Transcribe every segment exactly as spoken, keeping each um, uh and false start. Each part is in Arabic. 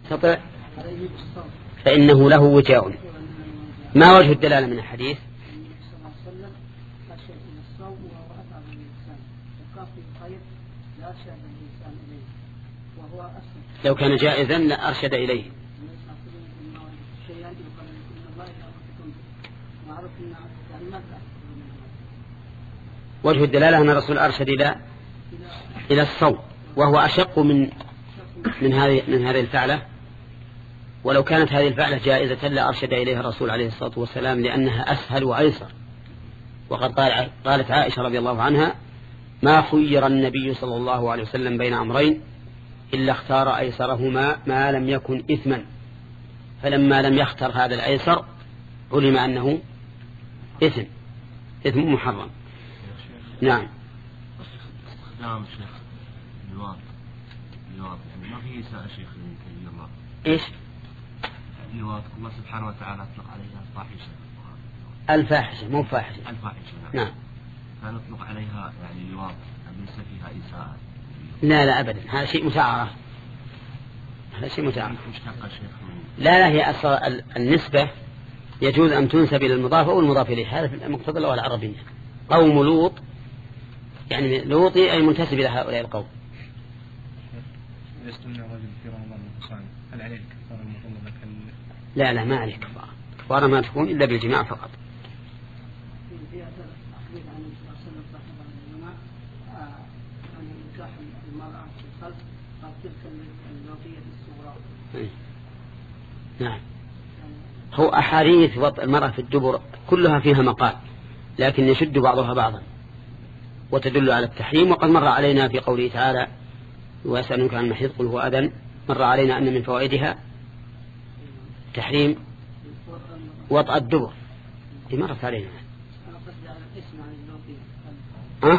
يستطع فإنه له وجاء. ما وجه الدلالة من الحديث؟ لو كان جائزا لأرشد إليه. وجه الدلالة أن الرسول أرشد إلى إلى الصوم، وهو أشق من من هذه من هذه الفعلة. ولو كانت هذه الفعلة جائزة لأرشد إليها الرسول عليه الصلاة والسلام، لأنها أسهل وأيسر. وقد قال قالت عائشة رضي الله عنها: ما خير النبي صلى الله عليه وسلم بين أمرين إلا اختار أيسرهما ما لم يكن إثما، فلما لم يختر هذا الأيسر علم أنه إثم إثم محرم. نعم. نعم شيخ. اللواط اللواط يعني ما في إساءة شيخ إلا الله. إيش؟ اللواط الله سبحانه وتعالى أطلق عليها الفاحشة. الفاحشة مو فاحشة. الفاحشة نعم. كان يطلق عليها يعني اللواط ليس فيها إساءة. لا لا أبدا، هذا شيء متعارف. هذا شيء متعارف. مشتقة شيخ. لا لا، هي أصل النسبة يجوز أن تنسب إلى المضاف أو المضاف إليه، هذا في مقتضى اللغة العربية. قوم لوط يعني لوطي أي منتسب إلى هؤلاء القوم. يستمع رجل في رمضان الصائم هل عليه الكفارة المطلقة؟ لا لا، ما عليه كفارة. كفارة ما تكون إلا بالجماع فقط. نعم. هو أحاديث وطء المرأة في الدبر كلها فيها مقال، لكن يشد بعضها بعضا وتدل على التحريم. وقد مر علينا في قوله تعالى: ويسألونك عن المحيض قل هو أذى، مر علينا أن من فوائدها تحريم وطأ الدبر، دي مرت علينا. أه؟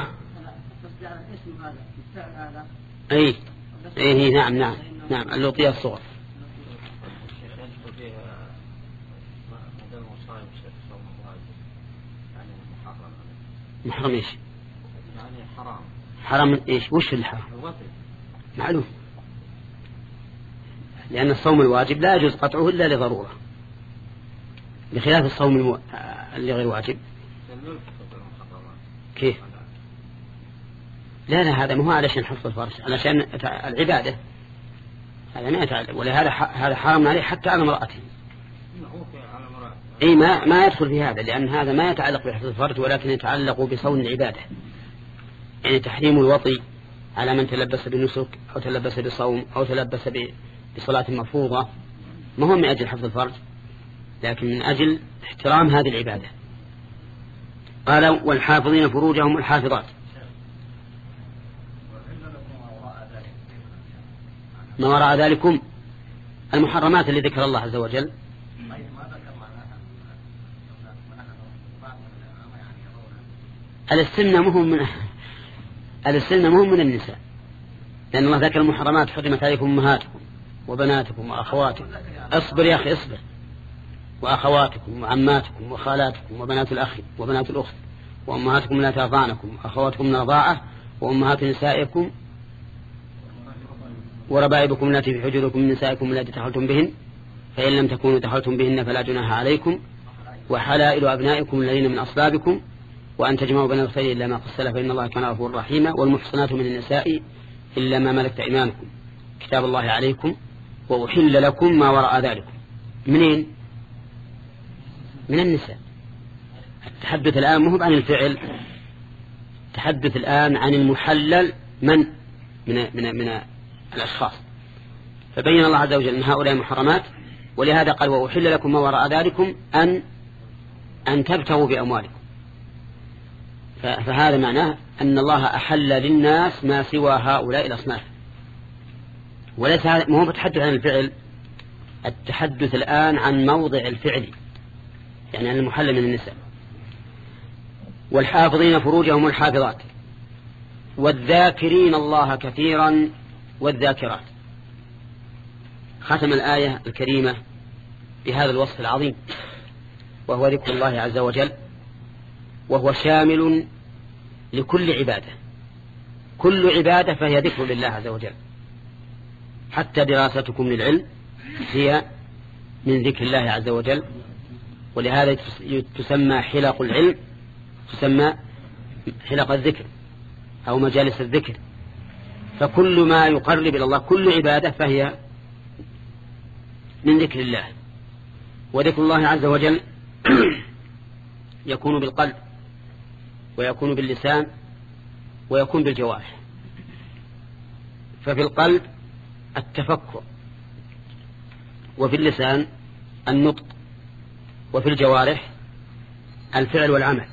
أي أي نعم نعم نعم اللوطية الصغر. محرم إيش؟ يعني حرام. حرام إيش؟ وش الحرام؟ معلوم، لأن الصوم الواجب لا يجوز قطعه إلا لضرورة، بخلاف الصوم المو... اللي غير واجب. كيف؟ لا لا، هذا مو علشان حفظ الفرج، علشان العبادة، هذا ما يتعلق. ولهذا هذا حرام عليه حتى على امرأته. اي ما ما يدخل في هذا، لأن هذا ما يتعلق بحفظ الفرج ولكن يتعلق بصون العبادة. يعني تحريم الوطي على من تلبس بالنسك أو تلبس بصوم أو تلبس بصلاة مفروضة ما هو من أجل حفظ الفرج، لكن من أجل احترام هذه العبادة. قال: والحافظين فروجهم الحافظات. ما وراء ذلكم المحرمات اللي ذكر الله عز وجل. الاستمناء مهم من الاستمناء مهم من النساء، لأن الله ذكر المحرمات: حرمت عليكم أمهاتكم وبناتكم وأخواتكم. اصبر يا أخي اصبر. وأخواتكم وعماتكم وخالاتكم وبنات الأخ وبنات الأخت وأمهاتكم لا ترضعنكم وأخواتكم من الرضاعة وأمهات نسائكم وربائبكم التي في حجوركم من نسائكم التي دخلتم بهن فإن لم تكونوا دخلتم بهن فلا جناح عليكم وحلائل أبنائكم الذين من أصلابكم وأن تجمعوا بين الخير إلا ما قد سلف فإن الله كان غفورا رحيما والمحصنات من النساء إلا ما ملكت أيمانكم كتاب الله عليكم وأحل لكم ما وراء ذلكم. منين؟ من النساء. التحدث الآن مو عن الفعل، التحدث الآن عن المحلل من من من, من الأشخاص. فبين الله عز وجل أن هؤلاء محرمات، ولهذا قال: وأحل لكم ما وراء ذلكم أن أن تبتغوا بأموالكم. فهذا معناه أن الله أحل للناس ما سوى هؤلاء الأصناف، وليس هذا مو بتحدث عن الفعل، التحدث الآن عن موضع الفعل، يعني عن المحلل من النساء. والحافظين فروجهم الحافظات والذاكرين الله كثيرا والذاكرات. ختم الآية الكريمة بهذا الوصف العظيم وهو ذكر الله عز وجل، وهو شامل لكل عبادة. كل عبادة فهي ذكر لله عز وجل، حتى دراستكم للعلم هي من ذكر الله عز وجل، ولهذا تسمى حلق العلم، تسمى حلق الذكر أو مجالس الذكر. فكل ما يقرب إلى الله، كل عبادة فهي من ذكر الله. وذكر الله عز وجل يكون بالقلب، ويكون باللسان، ويكون بالجوارح. ففي القلب التفكر، وفي اللسان النطق، وفي الجوارح الفعل والعمل.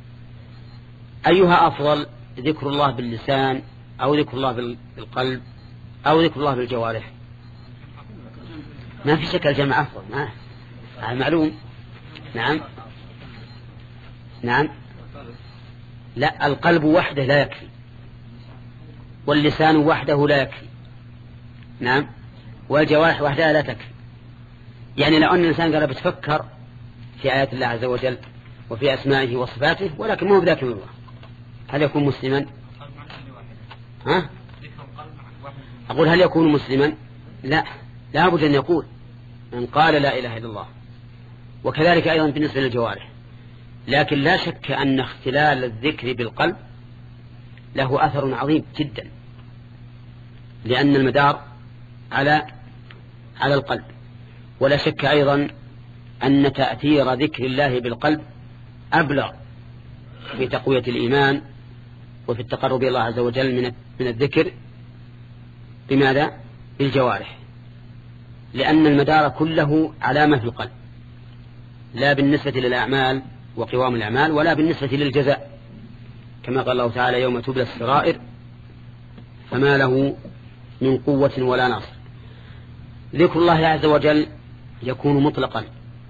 أيها أفضل، ذكر الله باللسان أو ذكر الله بالقلب أو ذكر الله بالجوارح؟ ما في شك الجمع أفضل، ما هذا معلوم. نعم نعم لا، القلب وحده لا يكفي، واللسان وحده لا يكفي. نعم، والجوارح وحدها لا تكفي. يعني لو أن الإنسان قال بتفكر في آيات الله عز وجل وفي أسمائه وصفاته ولكن ما هو بذاكر الله، هل يكون مسلما؟ ها؟ أقول هل يكون مسلما؟ لا، لا بد أن يقول من قال لا إله إلا الله. وكذلك أيضا بالنسبة للجوارح. لكن لا شك أن اختلال الذكر بالقلب له أثر عظيم جدا، لأن المدار على على القلب. ولا شك أيضا أن تأثير ذكر الله بالقلب أبلغ في تقوية الإيمان وفي التقرب إلى الله عز وجل من من الذكر بماذا؟ بالجوارح، لأن المدار كله على ما في القلب، لا بالنسبة للأعمال وقوام الأعمال، ولا بالنسبة للجزاء، كما قال الله تعالى يوم تبلى السرائر فما له من قوة ولا ناصر. ذكر الله عز وجل يكون مطلقا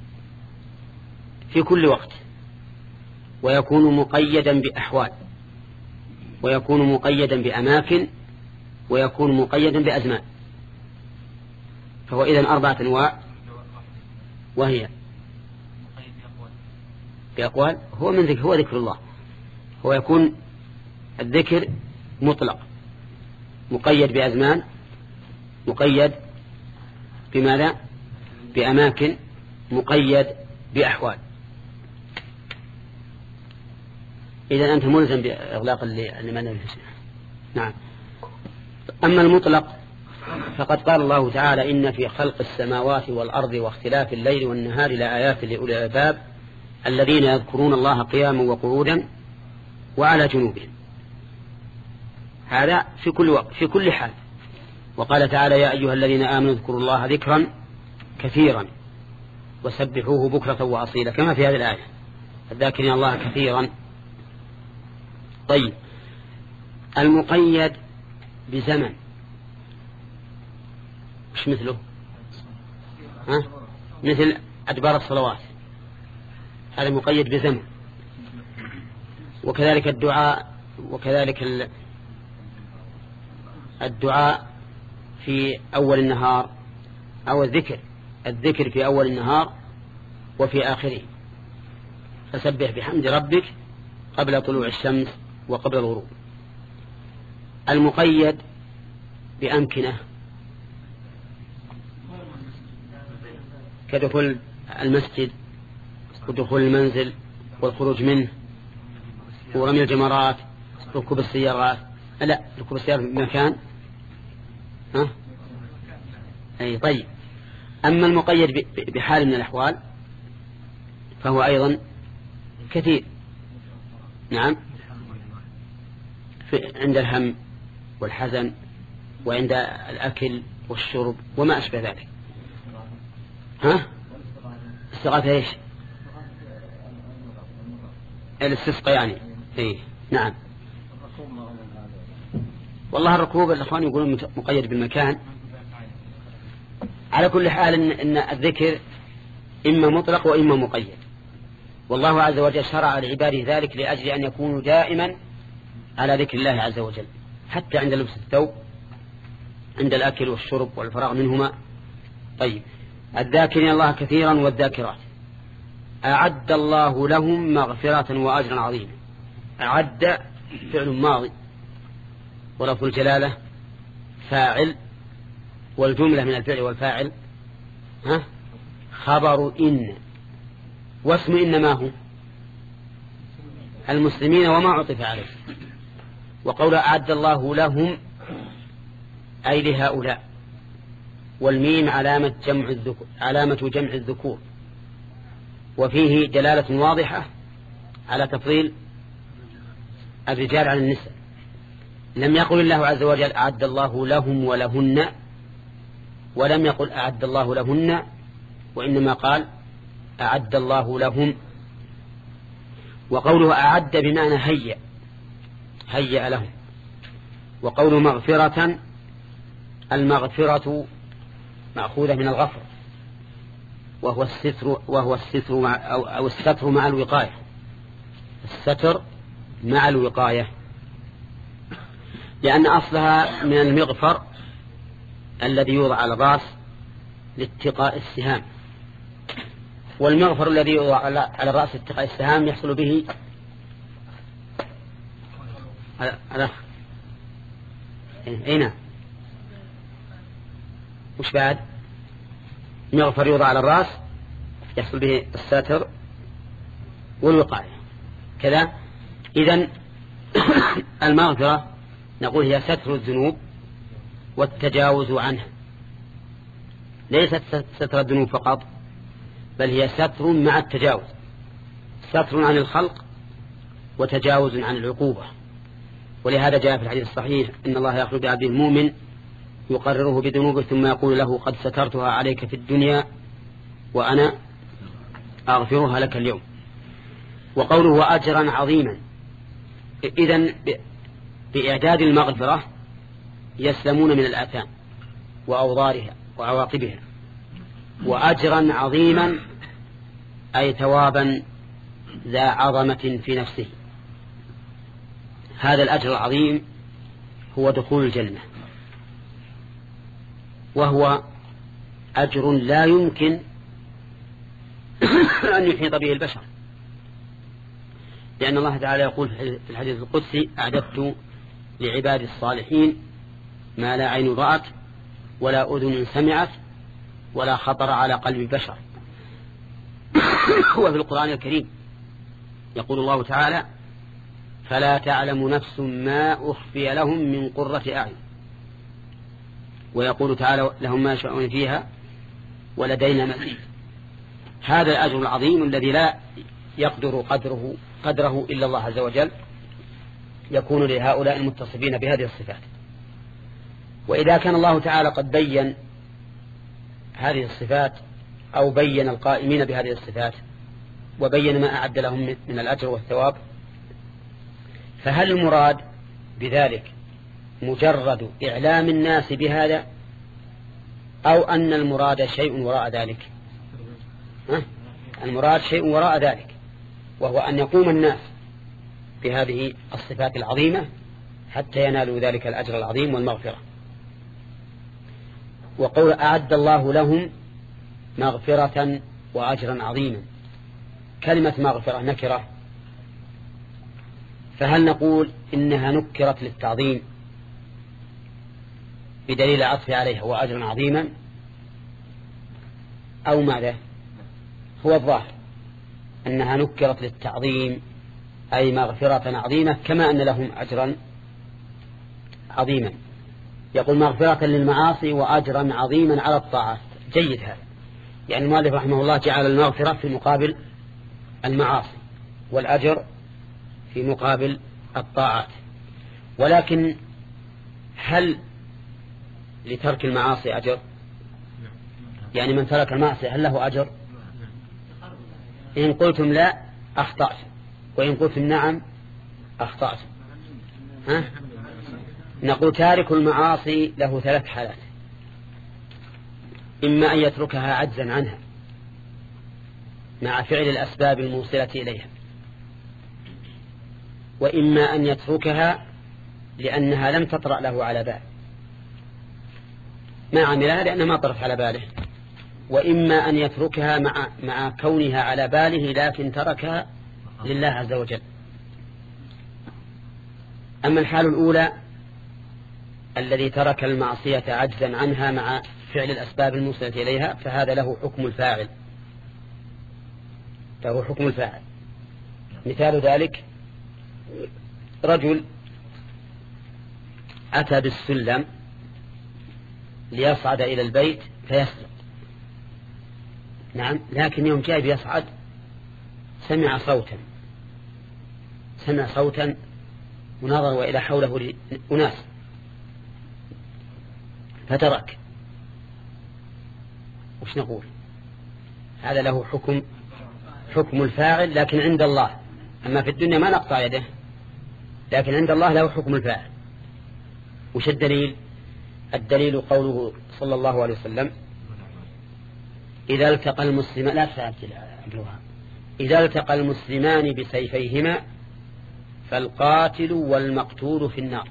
في كل وقت، ويكون مقيدا بأحوال، ويكون مقيدا بأماكن، ويكون مقيدا بأزمان. فهو إذن أربعة أنواع، وهي بأقوال، هو من ذكر، هو ذكر الله. هو يكون الذكر مطلق، مقيد بأزمان، مقيد بماذا؟ بأماكن، مقيد بأحوال. إذن أنت ملزم بإغلاق اللي ما نفسه. نعم. أما المطلق فقد قال الله تعالى إن في خلق السماوات والأرض واختلاف الليل والنهار لآيات لأولي الألباب الذين يذكرون الله قياما وقعودا وعلى جنوبهم. هذا في كل وقت، في كل حال. وقال تعالى يا أيها الذين آمنوا اذكروا الله ذكرا كثيرا وسبحوه بكرة وأصيلا، كما في هذه الآية الذاكرين الله كثيرا. طيب، المقيد بزمن مش مثله؟ ها؟ مثل أدبار الصلوات، هذا مقيد بزمن. وكذلك الدعاء، وكذلك الدعاء في أول النهار، أو الذكر الذكر في أول النهار وفي آخره، فسبح بحمد ربك قبل طلوع الشمس وقبل الغروب. المقيد بأمكنة كدخول المسجد ودخول المنزل والخروج منه ورمي الجمرات، ركوب السيارات، لا ركوب السيارة بمكان، ها؟ أي طيب. أما المقيد بحال من الأحوال فهو أيضا كثير. نعم، عند الهم والحزن، وعند الأكل والشرب وما أشبه ذلك. ها؟ استغاثة ايش؟ الاستسقاء يعني. ايه نعم. والله الركوب الأخوان يقولون مقيد بالمكان. على كل حال إن, إن الذكر إما مطلق وإما مقيد، والله عز وجل شرع لعباده ذلك لأجل أن يكونوا دائما على ذكر الله عز وجل، حتى عند لبس الثوب، عند الأكل والشرب والفراغ منهما. طيب، الذاكرين الله كثيرا والذاكرات أعد الله لهم مغفرة وأجرا عظيما. أعد فعل ماضي، ولفظ الجلالة فاعل، والجملة من الفعل والفاعل ها خبر إن، واسم إن ما هو المسلمين وما عطف عليه. وقول أعد الله لهم أي لهؤلاء، والميم علامة جمع الذكور، علامة جمع الذكور، وفيه دلالة واضحة على تفضيل الرجال على النساء. لم يقل الله عز وجل أعد الله لهم ولهن، ولم يقل أعد الله لهن، وإنما قال أعد الله لهم. وقوله أعد بمعنى هيأ، هيأ لهم. وقوله مغفرة، المغفرة مأخوذة من الغفر، وهو الستر، وهو الستر مع أو, أو الستر مع الوقاية، الستر مع الوقاية، لأن أصلها من المغفر الذي يوضع على الرأس لاتقاء السهام، والمغفر الذي يوضع على الرأس لاتقاء السهام يحصل به على أين وش بعد مغفر يوضع على الرأس يحصل به الستر والوقاية كذا. إذن المغفرة نقول هي ستر الذنوب والتجاوز عنها، ليست ستر الذنوب فقط، بل هي ستر مع التجاوز، ستر عن الخلق وتجاوز عن العقوبة. ولهذا جاء في الحديث الصحيح إن الله يخلق بعبده المؤمن يقرره بذنوبه ثم يقول له قد سترتها عليك في الدنيا وأنا أغفرها لك اليوم. وقوله وأجرا عظيما، إذن بإعداد المغفرة يسلمون من الآثام وأوضارها وعواقبها. وأجرا عظيما أي ثوابا ذا عظمة في نفسه. هذا الأجر العظيم هو دخول الجنة، وهو أجر لا يمكن أن يحيط به البشر، لأن الله تعالى يقول في الحديث القدسي أعددت لعباد الصالحين ما لا عين رأت ولا أذن سمعت ولا خطر على قلب بشر. وفي القرآن الكريم يقول الله تعالى فلا تعلم نفس ما أخفي لهم من قرة أعين، ويقول تعالى لهم ما يشاءون فيها ولدينا مزيد. هذا الأجر العظيم الذي لا يقدر قدره قدره إلا الله عز وجل يكون لهؤلاء المتصفين بهذه الصفات. وإذا كان الله تعالى قد بين هذه الصفات أو بين القائمين بهذه الصفات وبين ما أعد لهم من الأجر والثواب، فهل المراد بذلك مجرد إعلام الناس بهذا أو أن المراد شيء وراء ذلك؟ ها؟ المراد شيء وراء ذلك، وهو أن يقوم الناس بهذه الصفات العظيمة حتى ينالوا ذلك الأجر العظيم والمغفرة. وقول أعد الله لهم مغفرة وأجرا عظيما، كلمة مغفرة نكرة، فهل نقول إنها نكرت للتعظيم بدليل العطف عليها وأجرا عظيما أو ماذا؟ هو الظاهر أنها نكرت للتعظيم أي مغفرة عظيمة كما أن لهم أجرا عظيما. يقول مغفرة للمعاصي وأجرا عظيما على الطاعات. جيد هذا، يعني المؤلف رحمه الله جعل المغفرة في مقابل المعاصي والأجر في مقابل الطاعات. ولكن هل لترك المعاصي أجر؟ يعني من ترك المعصية هل له أجر؟ إن قلتم لا أخطأت، وإن قلتم نعم أخطأت. ها؟ نقول تارك المعاصي له ثلاث حالات: إما أن يتركها عجزا عنها مع فعل الأسباب الموصلة إليها، وإما أن يتركها لأنها لم تطرأ له على بال، ما عملها لأنها ما طرت على باله، وإما أن يتركها مع, مع كونها على باله لكن تركها لله عز وجل. أما الحال الأولى الذي ترك المعصية عجزا عنها مع فعل الأسباب الموصلة إليها فهذا له حكم الفاعل، له حكم الفاعل. مثال ذلك رجل أتى بالسلم ليصعد إلى البيت فيسجد، نعم، لكن يوم جاء بيصعد سمع صوتا سمع صوتا ونظر وإلى حوله أناس فترك. وش نقول؟ هذا له حكم حكم الفاعل، لكن عند الله، أما في الدنيا ما نقطع يده، لكن عند الله له حكم الفاعل. وش الدليل؟ الدليل قوله صلى الله عليه وسلم: إذا التقى المسلمان لا تعجلها إذا التقى المسلمان بسيفيهما فالقاتل والمقتول في النار.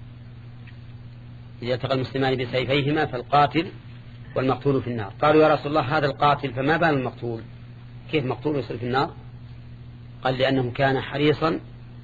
إذا التقى المسلمان بسيفيهما فالقاتل والمقتول في النار. قالوا يا رسول الله هذا القاتل فما بال المقتول؟ كيف مقتول يصير في النار؟ قال: لأنه كان حريصا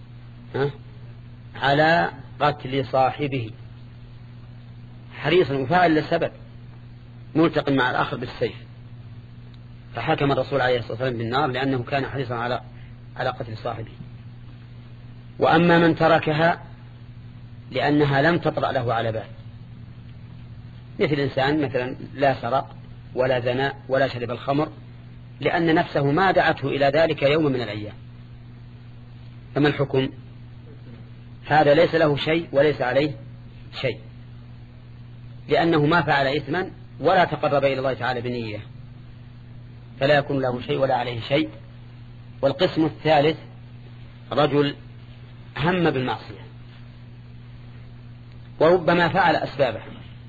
على قتل صاحبه، حريصا وفاعل للسبب، ملتقي مع الآخر بالسيف، فحكم الرسول عليه الصلاة والسلام بالنار لأنه كان حريصا على على قتل صاحبه. وأما من تركها لأنها لم تطرأ له على بال، مثل إنسان مثلا لا سرق ولا زنى ولا شرب الخمر، لأن نفسه ما دعته إلى ذلك يوم من الأيام، فما الحكم؟ هذا ليس له شيء وليس عليه شيء، لأنه ما فعل إثما ولا تقرب إلى الله تعالى بنية، فلا يكون له شيء ولا عليه شيء. والقسم الثالث رجل هم بالمعصية وربما فعل أسبابها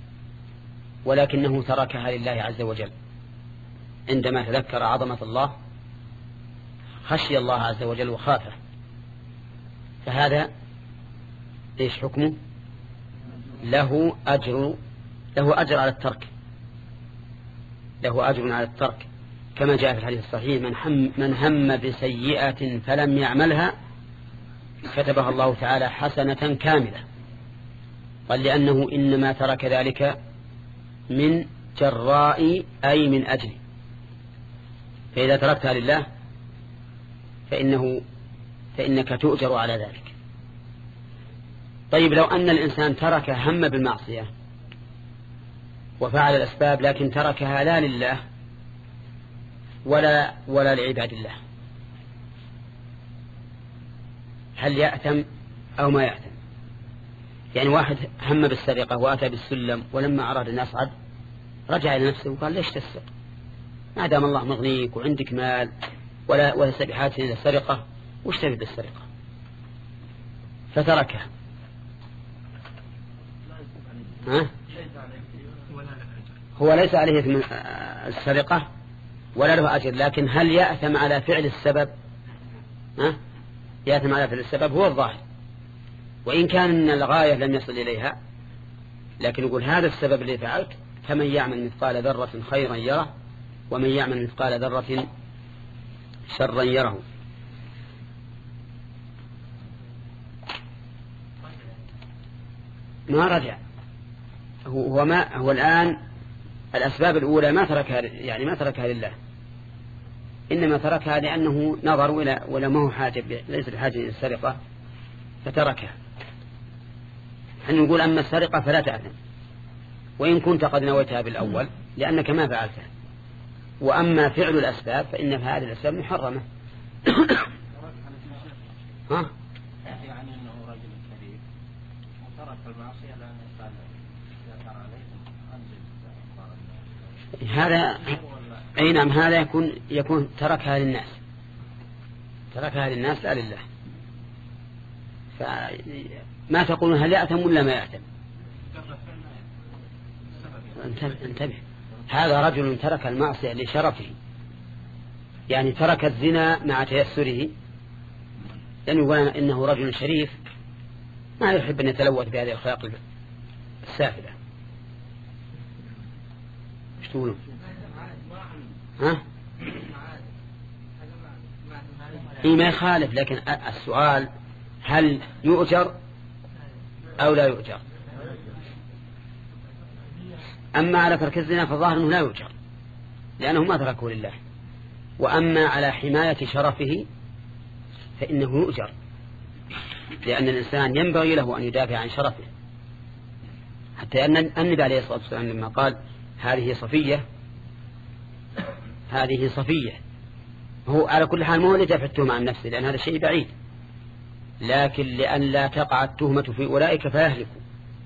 ولكنه تركها لله عز وجل، عندما تذكر عظمة الله خشي الله عز وجل وخافه، فهذا إيش حكمه؟ له أجر له أجر على الترك له أجر على الترك كما جاء في الحديث الصحيح: من هم, من هم بسيئة فلم يعملها كتبها الله تعالى حسنة كاملة. قال: لأنه إنما ترك ذلك من جراء أي من أجل، فإذا تركتها لله فإنه فإنك تؤجر على ذلك. طيب لو أن الإنسان ترك هم بالمعصية وفعل الأسباب لكن تركها لا لله ولا ولا لعباد الله، هل يأثم أو ما يأثم؟ يعني واحد هم بالسرقة وأتى بالسلم ولما أراد أن يصعد رجع إلى نفسه وقال: ليش تسرق؟ ما دام الله مغنيك وعندك مال ولا وليس بحاجة إلى السرقة، وش تبي بالسرقة؟ فتركها. ها؟ هو ليس عليه إثم السرقة ولا له أجر، لكن هل يأثم على فعل السبب؟ ها؟ يأثم على فعل السبب هو الظاهر، وإن كان الغاية لم يصل إليها، لكن يقول هذا السبب اللي فعلت، فمن يعمل مثقال ذرة خيرا يره ومن يعمل مثقال ذرة شرا يره. ما رجع، هو ما هو الآن الأسباب الأولى ما تركها، يعني ما تركها لله، إنما تركها لأنه نظر إلى ولا ما هو حاجة، ليس بحاجة إلى السرقة فتركها. نحن نقول أما السرقة فلا تأثم وإن كنت قد نويتها بالأول لأنك ما فعلتها، وأما فعل الأسباب فإن هذه الأسباب محرمة. ها؟ يعني أنه رجل كريم وترك المعصية لأنه قال يقر عليكم هذا أي نعم، هذا يكون يكون تركها للناس تركها للناس لا لله. فما تقولون هل يأثم ولا ما يأثم؟ انتبه، هذا رجل ترك المعصية لشرفه، يعني ترك الزنا مع تيسره، لأنه يقول إنه رجل شريف ما يحب أن يتلوث بهذه الأخلاق السافلة. ايش تقولون؟ ها؟ إيه ما يخالف، لكن السؤال هل يؤجر أو لا يؤجر؟ أما على ترك الزنا فالظاهر أنه لا يؤجر لأنه ما تركه لله. وأما على حماية شرفه فإنه يؤجر، لأن الإنسان ينبغي له أن يدافع عن شرفه، حتى أن النبي عليه الصلاة والسلام لما قال هذه صفية هذه صفية هو على كل حال ما هو لدافع التهمة عن نفسه، لأن هذا الشيء بعيد، لكن لأن لا تقع التهمة في أولئك فيهلكوا.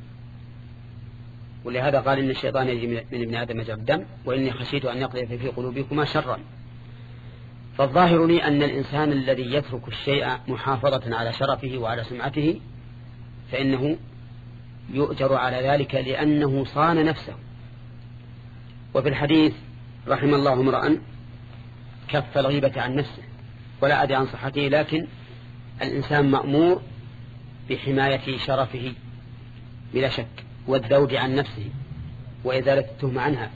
ولهذا قال إن الشيطان يجري من ابن آدم مجرى الدم وإني خشيت أن يقذف في قلوبكما شرا. فالظاهر لي أن الإنسان الذي يترك الشيء محافظة على شرفه وعلى سمعته فإنه يؤجر على ذلك لأنه صان نفسه. وفي الحديث رحم الله امرأ كف الغيبة عن نفسه، ولا أدري عن صحته، لكن الإنسان مأمور بحماية شرفه بلا شك، والذود عن نفسه وإزالة التهمة عنها.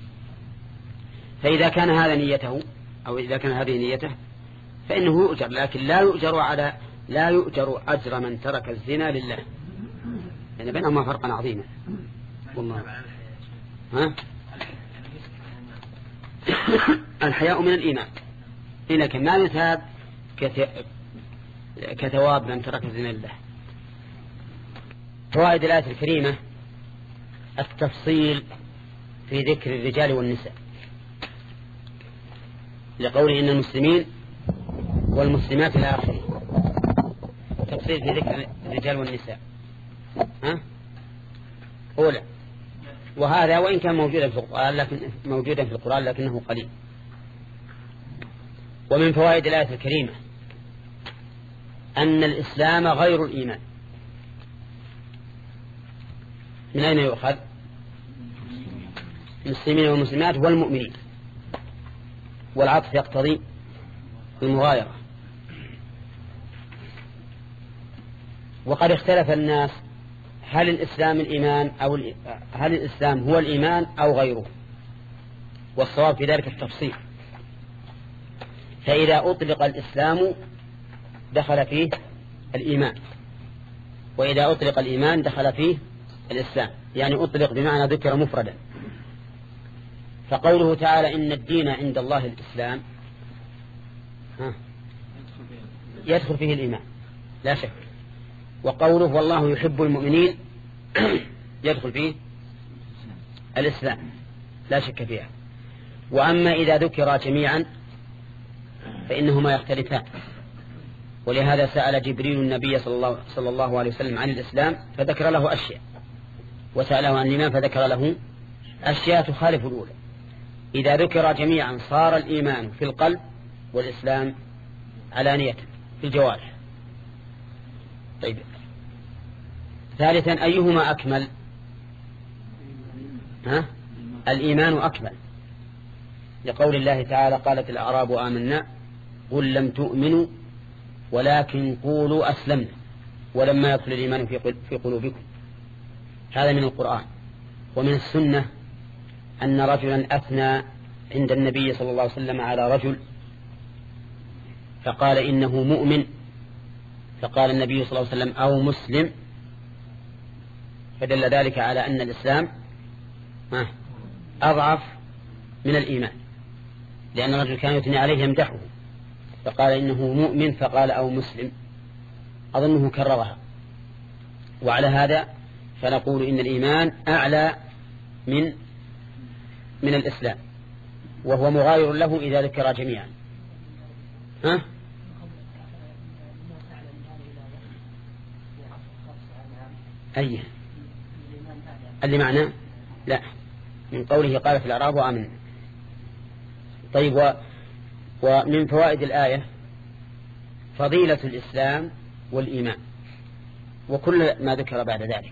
فإذا كان هذا نيته أو إذا كان هذه نيته فإنه يؤجر، لكن لا يؤجر على لا يؤجر أجر من ترك الزنا لله، يعني بينهما فرقا عظيما والله. ها؟ الحياء من الإيمان، لكن ما يثاب كثواب من ترك الزنا لله. فوائد الآية الكريمة التفصيل في ذكر الرجال والنساء، لقوله إن المسلمين والمسلمات إلى آخره، تفصيل في ذكر الرجال والنساء. ها؟ أولى، وهذا وإن كان موجودا في القرآن لكن موجودا في القرآن لكنه قليل. ومن فوائد الآية الكريمة أن الإسلام غير الإيمان. من أين يؤخذ؟ المسلمين والمسلمات والمؤمنين، والعطف يقتضي المغايرة. وقد اختلف الناس هل الإسلام الإيمان أو هل الإسلام هو الإيمان أو غيره، والصواب في ذلك التفصيل. فإذا أطلق الإسلام دخل فيه الإيمان، وإذا أطلق الإيمان دخل فيه الإسلام، يعني أطلق بمعنى ذكر مفردا. فقوله تعالى إن الدين عند الله الإسلام ها يدخل فيه الإيمان لا شك، وقوله والله يحب المؤمنين يدخل فيه الإسلام لا شك فيها. وأما إذا ذكر جميعا فإنهما يختلفان، ولهذا سأل جبريل النبي صلى الله, صلى الله عليه وسلم عن الإسلام فذكر له أشياء، وسأله عن الإيمان فذكر له أشياء تخالف الأولى. إذا ذكر جميعا صار الإيمان في القلب والإسلام علانية في الجوارح. طيب، ثالثا أيهما أكمل؟ ها؟ الإيمان أكمل، لقول الله تعالى قالت الأعراب آمنا قل لم تؤمنوا ولكن قولوا أسلمنا ولما يدخل الإيمان في قلوبكم. هذا من القرآن. ومن السنة أن رجلا أثنى عند النبي صلى الله عليه وسلم على رجل فقال إنه مؤمن، فقال النبي صلى الله عليه وسلم أو مسلم، فدل ذلك على أن الإسلام أضعف من الإيمان، لأن الرجل كان يثني عليه يمدحه فقال إنه مؤمن فقال أو مسلم، أظنه كررها. وعلى هذا فنقول إن الإيمان أعلى من من الإسلام، وهو مغاير له إذا ذكر جميعا. ها؟ أيه اللي معناه لا، من قوله قال في الأعراب وآمن. طيب، و ومن فوائد الآية فضيلة الإسلام والإيمان وكل ما ذكر بعد ذلك.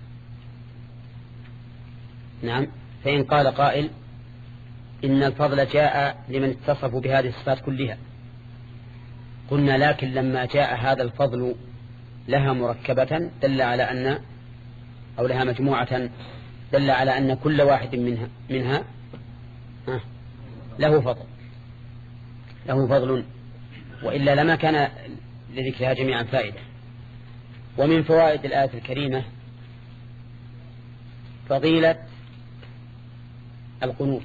نعم، فإن قال قائل إن الفضل جاء لمن اتصفوا بهذه الصفات كلها، قلنا لكن لما جاء هذا الفضل لها مركبة دل على أن أو لها مجموعة دل على أن كل واحد منها منها له فضل له فضل وإلا لما كان لذكرها جميعا فائدة. ومن فوائد الآية الكريمة فضيلة القنوت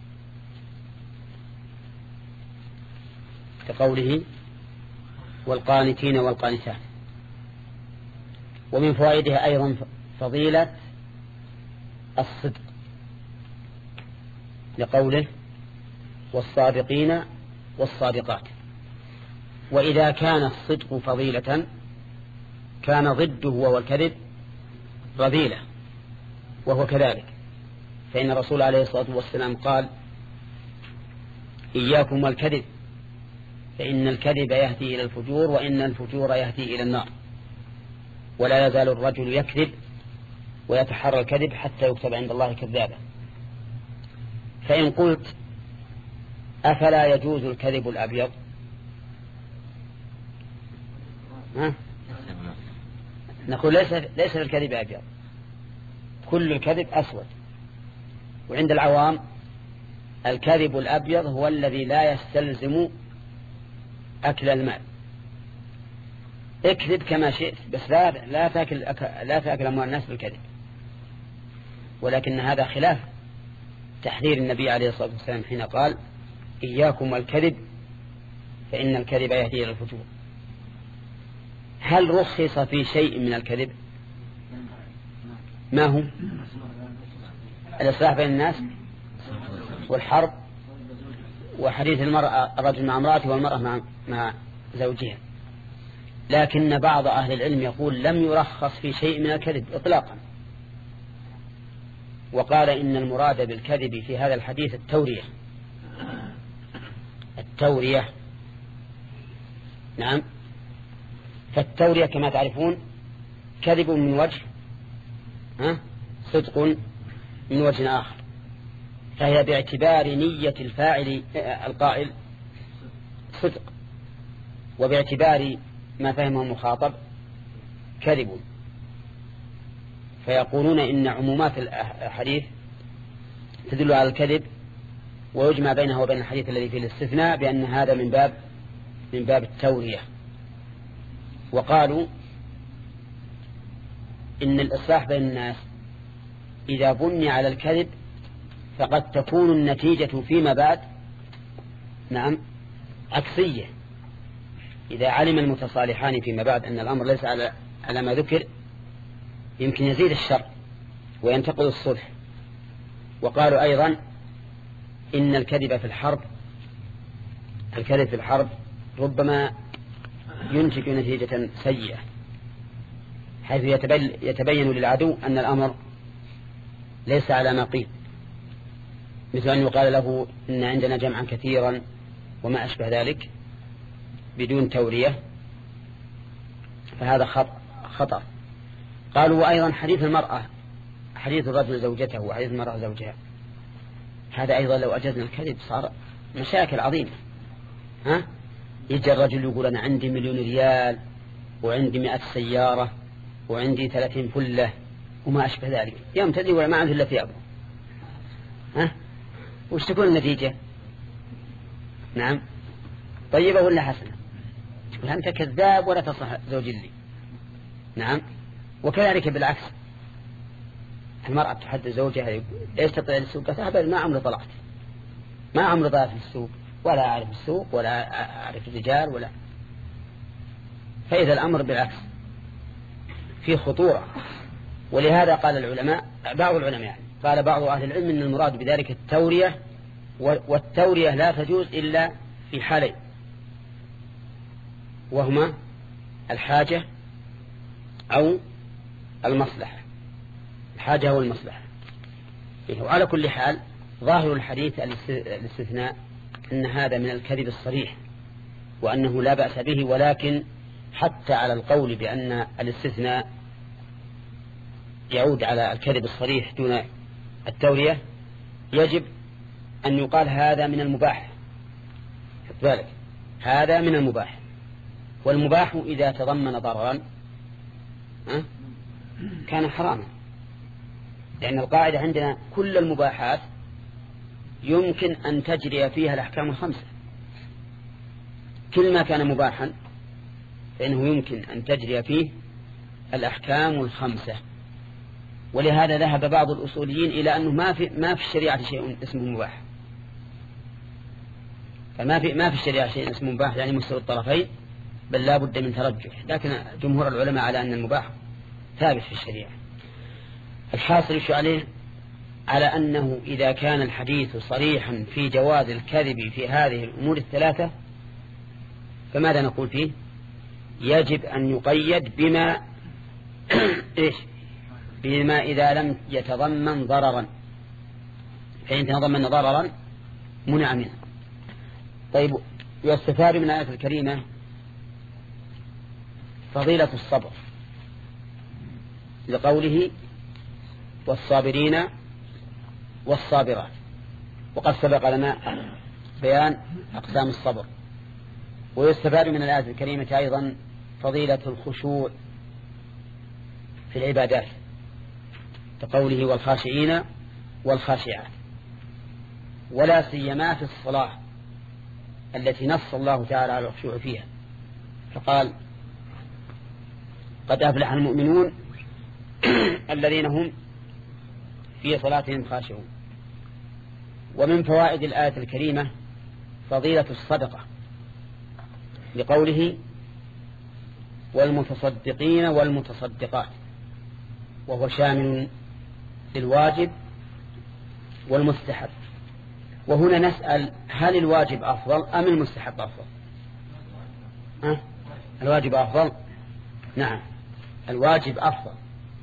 كقوله والقانتين والقانتات. ومن فوائدها أيضا فضيلة الصدق لقوله والصادقين والصادقات. وإذا كان الصدق فضيلة كان ضده وهو الكذب رذيلة، وهو كذلك، فإن الرسول عليه الصلاة والسلام قال إياكم والكذب فإن الكذب يهدي إلى الفجور وإن الفجور يهدي إلى النار، ولا يزال الرجل يكذب ويتحرى الكذب حتى يكتب عند الله كذابا. فإن قلت أفلا يجوز الكذب الأبيض؟ ها؟ نقول ليس ليس الكذب أبيض، كل الكذب أسود. وعند العوام الكذب الأبيض هو الذي لا يستلزم أكل المال. اكذب كما شئت بس لا لا تأكل لا تأكل أموال الناس بالكذب. ولكن هذا خلاف تحذير النبي عليه الصلاة والسلام حين قال إياكم والكذب فإن الكذب يهدي إلى الفجور. هل رخص في شيء من الكذب؟ ما هو؟ الإصلاح بين الناس والحرب وحديث المرأة الرجل مع امرأته والمرأة مع مع زوجها. لكن بعض أهل العلم يقول لم يرخص في شيء من الكذب إطلاقا، وقال إن المراد بالكذب في هذا الحديث التورية. التورية نعم. فالتورية كما تعرفون كذب من وجه، ها؟ صدق من وجه آخر، فهي باعتبار نية الفاعل القائل صدق، وباعتبار ما فهمه المخاطب كذب. فيقولون إن عمومات الحديث تدل على الكذب، ويجمع بينه وبين الحديث الذي فيه الاستثناء بأن هذا من باب من باب التورية. وقالوا إن الإصلاح بين الناس إذا بني على الكذب فقد تكون النتيجة فيما بعد نعم عكسية. إذا علم المتصالحان فيما بعد أن الأمر ليس على على ما ذكر يمكن يزيد الشر وينتقل الصلح. وقالوا أيضا إن الكذب في الحرب الكذب في الحرب ربما ينتج نتيجة سيئة، حيث يتبين للعدو أن الأمر ليس على ما قيل، مثل أن يقال له إن عندنا جمعا كثيرا وما أشبه ذلك بدون تورية، فهذا خطأ. قالوا وأيضا حديث المرأة، حديث الرجل زوجته وحديث المرأة زوجها، هذا أيضا لو أجزنا الكذب صار مشاكل عظيمة. ها؟ يجي الرجل يقول أنا عندي مليون ريال وعندي مئة سيارة وعندي ثلاثين فلة وما أشبه ذلك، يوم تدري ولا ما عنده إلا ثيابه. ها؟ وش تكون النتيجة؟ نعم طيبة ولا حسنة؟ تقول أنت كذاب ولا تصلح زوج لي. نعم. وكذلك بالعكس، المرأة تحدث زوجها لا يستطيع السوق، أبدا ما عمري طلعت، ما عمري ضاف في السوق ولا أعرف السوق ولا أعرف الرجال ولا. فإذا الأمر بالعكس فيه خطورة. ولهذا قال العلماء بعض العلماء يعني قال بعض أهل العلم أن المراد بذلك التورية، والتورية لا تجوز إلا في حالين، وهما الحاجة أو المصلحة. الحاجة أو المصلحة. وعلى كل حال ظاهر الحديث الاستثناء أن هذا من الكذب الصريح وأنه لا بأس به، ولكن حتى على القول بأن الاستثناء يعود على الكذب الصريح دون التورية يجب أن يقال هذا من المباح. ذلك هذا من المباح، والمباح إذا تضمن ضررا كان حراما، لأن القاعدة عندنا كل المباحات يمكن أن تجري فيها الأحكام الخمسة. كل ما كان مباحا فإنه يمكن أن تجري فيه الأحكام الخمسة. ولهذا ذهب بعض الأصوليين إلى أنه ما في ما في الشريعة شيء اسمه مباح، فما في ما في الشريعة شيء اسمه مباح يعني مستوى الطرفين، بل لا بد من ترجح. لكن جمهور العلماء على أن المباح ثابت في الشريعة. الحاصل شو عليه؟ على أنه إذا كان الحديث صريحا في جواز الكذب في هذه الأمور الثلاثة فماذا نقول فيه؟ يجب أن يقيد بما إيش؟ بما إذا لم يتضمن ضررا، فإن تضمن ضررا منع منه. طيب، يستفاد من الآية الكريمة فضيلة الصبر لقوله والصابرين والصابرات، وقد سبق لنا بيان أقسام الصبر. ويستفاد من الآية الكريمة أيضا فضيلة الخشوع في العبادات كقوله والخاشعين والخاشعات، ولا سيما في الصلاة التي نص الله تعالى على الخشوع فيها، فقال قد أفلح المؤمنون الذين هم في صلاتهم خاشعون. ومن فوائد الآية الكريمة فضيلة الصدقة لقوله والمتصدقين والمتصدقات، وهو شامل للواجب والمستحب. وهنا نسأل هل الواجب أفضل أم المستحب أفضل؟ أه؟ الواجب أفضل؟ نعم، الواجب أفضل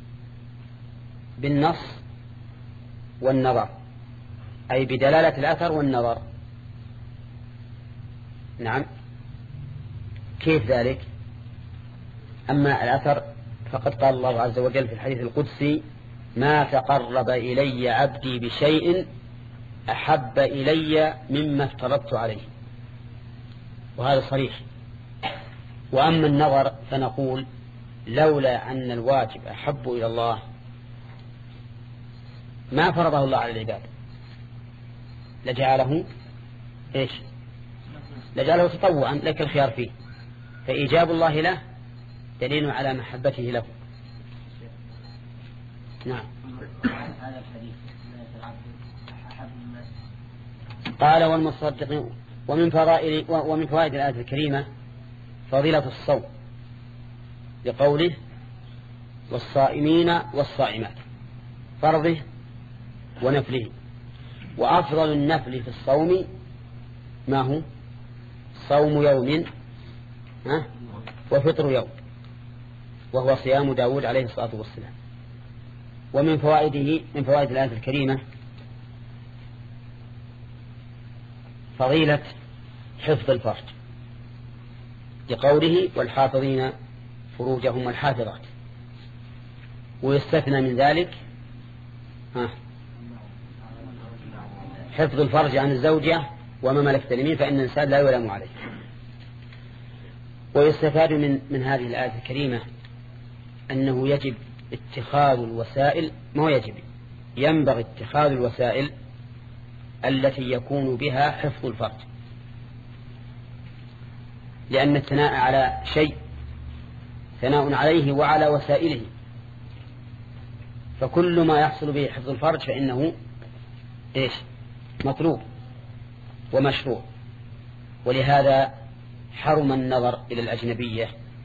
بالنص والنظر، أي بدلالة الأثر والنظر. نعم، كيف ذلك؟ أما الأثر فقد قال الله عز وجل في الحديث القدسي ما تقرب إلي عبدي بشيء أحب إلي مما افترضت عليه، وهذا صريح. وأما النظر فنقول لولا أن الواجب أحب إلى الله ما فرضه الله على العباد، لجعله إيش؟ لجعله تطوعا لك الخيار فيه، فإيجاب الله له دليل على محبته له. نعم. قال والمصدقين. ومن فضائل ومن فوائد الآية الكريمة فضيلة الصوم لقوله والصائمين والصائمات، فرضه ونفله. وأفضل النفل في الصوم ما هو؟ صوم يوم وفطر يوم، وهو صيام داود عليه الصلاة والسلام. ومن فوائده من فوائد الآية الكريمة فضيلة حفظ الفرج لقوله والحافظين فروجهم والحافظات. ويستثنى من ذلك ها حفظ الفرج عن الزوجة وما ملكت اليمين فإن الإنسان لا يلام عليه. ويستفاد من من هذه الآية الكريمة أنه يجب اتخاذ الوسائل، ما هو يجب، ينبغي اتخاذ الوسائل التي يكون بها حفظ الفرج، لأن الثناء على شيء ثناء عليه وعلى وسائله، فكل ما يحصل به حفظ الفرج فإنه إيش؟ مطلوب ومشروع. ولهذا حرم النظر إلى الأجنبية،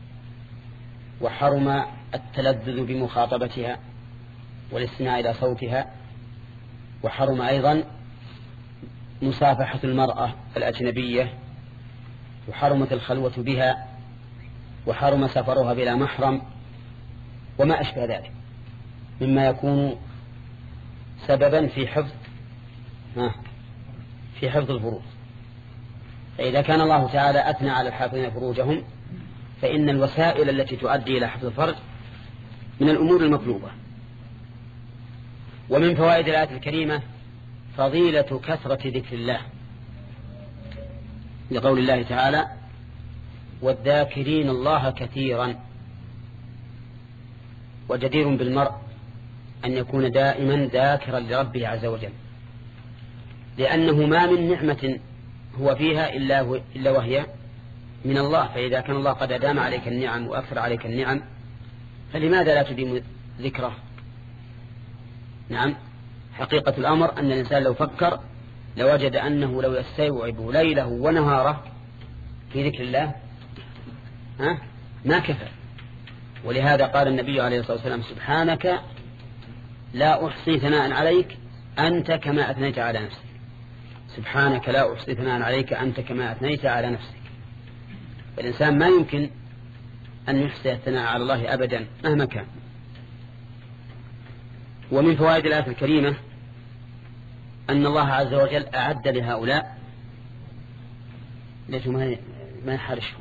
وحرم التلذذ بمخاطبتها والاستماع إلى صوتها، وحرم أيضا مصافحة المرأة الأجنبية، وحرمت الخلوة بها، وحرم سفرها بلا محرم، وما أشبه ذلك مما يكون سببا في حفظ في حفظ الفروج. فإذا كان الله تعالى أثنى على الحافظين فروجهم فإن الوسائل التي تؤدي إلى حفظ الفرج من الأمور المطلوبة. ومن فوائد الآية الكريمة فضيلة كثرة ذكر الله لقول الله تعالى والذاكرين الله كثيرا. وجدير بالمرء أن يكون دائما ذاكرا لربه عز وجل، لأنه ما من نعمة هو فيها إلا, إلا وهي من الله. فإذا كان الله قد أدام عليك النعم وأكثر عليك النعم فلماذا لا تديم ذكره؟ نعم، حقيقة الأمر أن الإنسان لو فكر لوجد أنه لو يستوعب ليله ونهاره في ذكر الله ها ما كفى. ولهذا قال النبي عليه الصلاة والسلام: سبحانك لا أحصي ثناء عليك أنت كما أثنيت على نفسك. سبحانك لا أحصي ثناء عليك أنت كما أثنيت على نفسك. الإنسان ما يمكن أن يحصي الثناء على الله أبدا مهما كان. ومن فوائد الآية الكريمة أن الله عز وجل أعد لهؤلاء ليش ما يحرشهم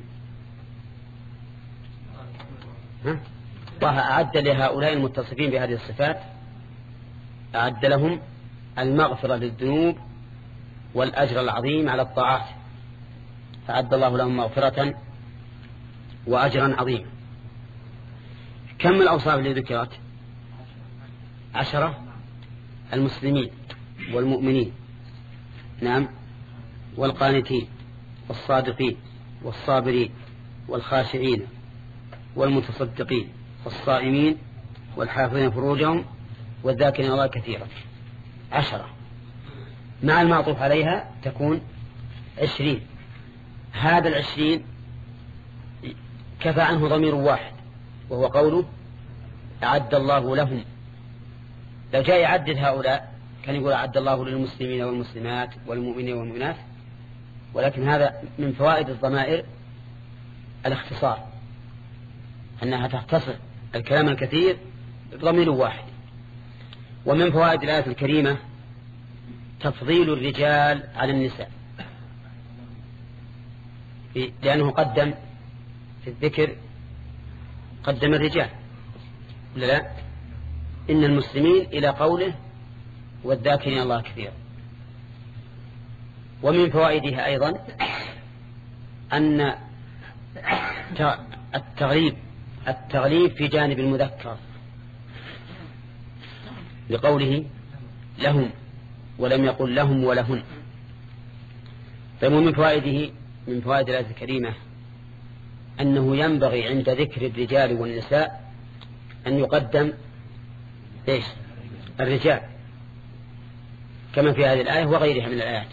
ها؟ الله أعد لهؤلاء المتصفين بهذه الصفات، أعد لهم المغفرة للذنوب والأجر العظيم على الطاعات، فأعد الله لهم مغفرة وأجرا عظيما. كم الأوصاف اللي ذكرت؟ عشرة: المسلمين والمؤمنين، نعم، والقانتين والصادقين والصابرين والخاشعين والمتصدقين والصائمين والحافظين فروجهم والذاكرين الله كثيرا. عشرة مع المعطوف عليها تكون عشرين. هذا العشرين كفى عنه ضمير واحد وهو قوله أعد الله لهم. لو جاء يعدد هؤلاء كان يقول أعد الله للمسلمين والمسلمات والمؤمنين والمؤمنات، ولكن هذا من فوائد الضمائر الاختصار، أنها تختصر الكلام الكثير بضمير واحد. ومن فوائد الآية الكريمة تفضيل الرجال على النساء، لأنه قدم في الذكر قدم الرجال ولا لا؟ إن المسلمين إلى قوله والذاكرين الله كثيرا. ومن فوائدها أيضا أن التغليب التغليب في جانب المذكر لقوله لهم ولم يقل لهم ولهن. فمن فوائده من فوائد الآية الكريمة أنه ينبغي عند ذكر الرجال والنساء أن يقدم إيش؟ الرجال، كما في هذه الآية وغيرها من الآيات.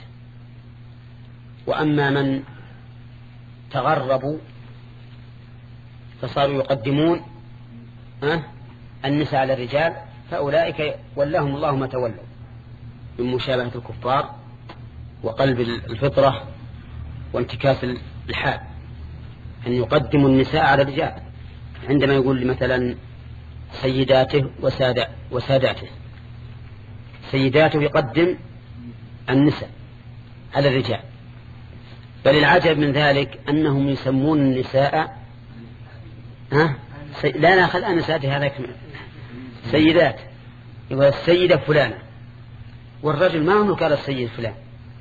وأما من تغربوا فصاروا يقدمون النساء على الرجال فأولئك ولهم الله ما تولوا من مشابهة الكفار وقلب الفطرة وانتكاس الحال، أن يقدموا النساء على الرجال عندما يقول مثلا سيداته وساداته. سيداته يقدم النساء على الرجال، بل العجب من ذلك أنهم يسمون النساء ها سي... لا نأخذ أن نساته هذا سيدات، يقول السيدة فلانة، والرجل ما عمره قال السيد فلان.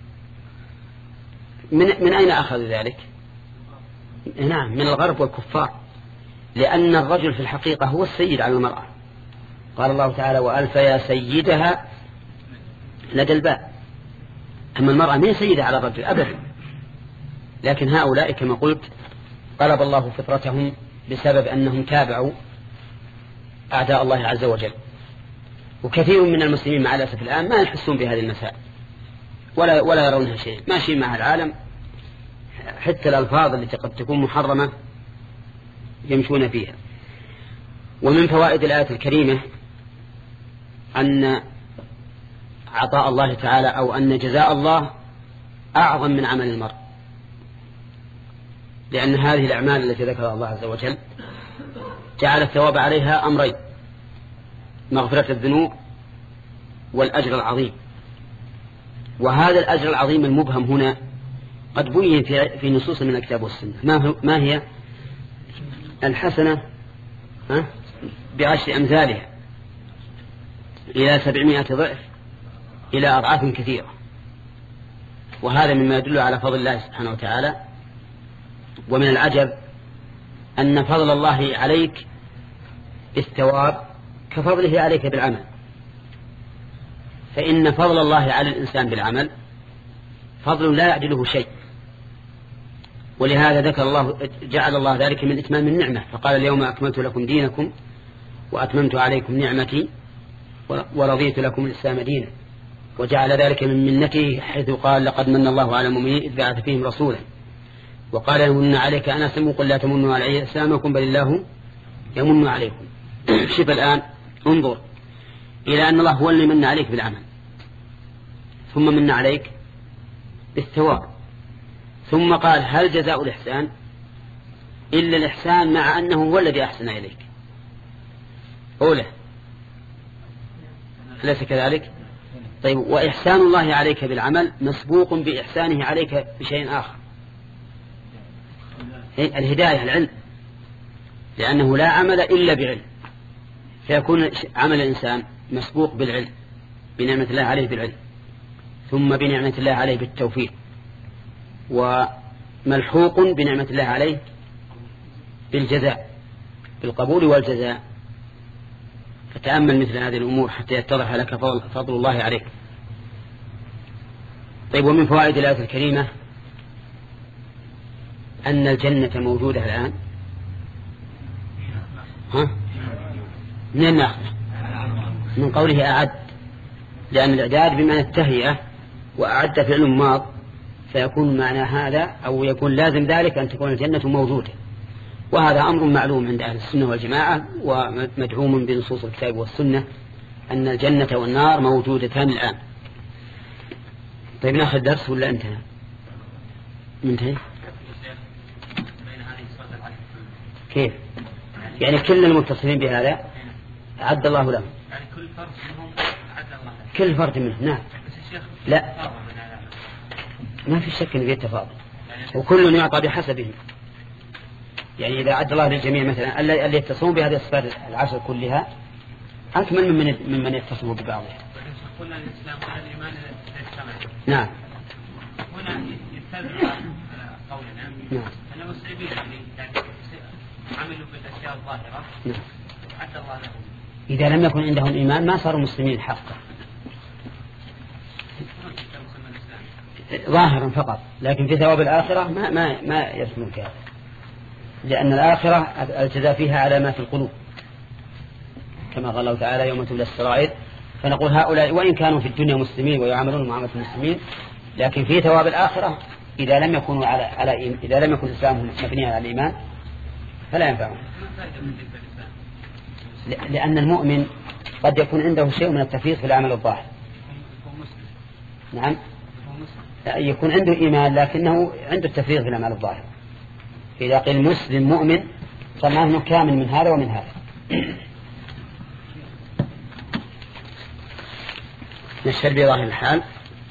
من, من أين أخذ ذلك؟ نعم، من الغرب والكفار، لأن الرجل في الحقيقة هو السيد على المرأة. قال الله تعالى وألف يا سيدها لدى الباب. أما المرأة ما هي سيدة على الرجل أبدا، لكن هؤلاء كما قلت قلب الله فطرتهم بسبب أنهم تابعوا أعداء الله عز وجل. وكثير من المسلمين مع الأسف الآن ما يحسون بهذه المسائل ولا, ولا يرونها شيء، ماشي مع العالم، حتى الألفاظ التي قد تكون محرمة يمشون فيها. ومن فوائد الآية الكريمة أن عطاء الله تعالى أو أن جزاء الله أعظم من عمل المرء، لأن هذه الأعمال التي ذكرها الله عز وجل جعل الثواب عليها أمرين: مغفرة الذنوب والأجر العظيم. وهذا الأجر العظيم المبهم هنا قد بين في, في نصوص من الكتاب والسنة. ما, ما هي؟ الحسنة بعشر أمثالها إلى سبعمائة ضعف إلى أضعاف كثيرة. وهذا مما يدل على فضل الله سبحانه وتعالى. ومن العجب أن فضل الله عليك بالثواب كفضله عليك بالعمل، فإن فضل الله على الإنسان بالعمل فضل لا يعدله شيء. ولهذا ذكر الله جعل الله ذلك من إتمام النعمة، فقال اليوم أكملت لكم دينكم وأتممت عليكم نعمتي ورضيت لكم الإسلام دينا، وجعل ذلك من منته حيث قال لقد من الله على المؤمنين إذ بعث فيهم رسولا وقال يمن عليك أن أسلم، قل لا تمنوا علي إسلامكم بل الله يمن عليكم. شوف الآن انظر إلى أن الله هو اللي من عليك بالعمل، ثم من عليك بالثواب، ثم قال هل جزاء الإحسان إلا الإحسان، مع أنه هو الذي أحسن إليك. أوله أليس كذلك؟ طيب، وإحسان الله عليك بالعمل مسبوق بإحسانه عليك بشيء آخر، الهداية، العلم، لأنه لا عمل إلا بعلم، فيكون عمل الإنسان مسبوق بالعلم، بنعمة الله عليه بالعلم، ثم بنعمة الله عليه بالتوفيق، وملحوق بنعمة الله عليه بالجزاء، بالقبول والجزاء. فتأمل مثل هذه الأمور حتى يتضح لك فضل الله عليك. طيب، ومن فوائد الآية الكريمة أن الجنة موجودة الآن. ها؟ من الناخذ من قوله أعد، لأن الإعداد بمعنى التهيئة، وأعد فعل ماض، فيكون معنى هذا أو يكون لازم ذلك أن تكون الجنة موجودة، وهذا أمر معلوم عند أهل السنة والجماعة ومدعوم بنصوص الكتاب والسنة أن الجنة والنار موجودتان الآن. طيب، ناخذ درس ولا انتهى؟ منتهي؟ كيف؟ يعني كل المتصلين بهذا أعد الله لهم، يعني كل فرد منهم أعد الله له، كل فرد منهم. نعم. لا، ما في شك ان فيه تفاضل، وكل يعطى بحسبهم. يعني إذا أعد الله للجميع مثلا اللي يتصفون بهذه الصفات العشر كلها أكمل من ممن يتصفون ببعضها. قلنا الإسلام والإيمان يجتمع. نعم. هنا يتبع قولنا. نعم. أن المسلمين يعني عملوا بالأشياء الظاهرة. نعم. أعد الله لهم. إذا لم يكن عندهم إيمان ما صاروا مسلمين حقا. ظاهرا فقط، لكن في ثواب الآخرة ما ما ما يسمون كذا، لأن الآخرة الجزاء فيها على ما في القلوب، كما قال الله تعالى يوم تبلى السرائر. فنقول هؤلاء وإن كانوا في الدنيا مسلمين ويعاملون معاملة المسلمين، لكن في ثواب الآخرة إذا لم يكونوا على على إذا لم يكن إسلامهم مبنيا على الإيمان فلا ينفعهم. لأن المؤمن قد يكون عنده شيء من التفريط في العمل الظاهر. نعم، يكون عنده إيمان لكنه عنده التفريط في العمل الظاهر. إذا قيل مسلم مؤمن فمعناه أنه كامل من هذا ومن هذا. نشهد بظاهر الحال،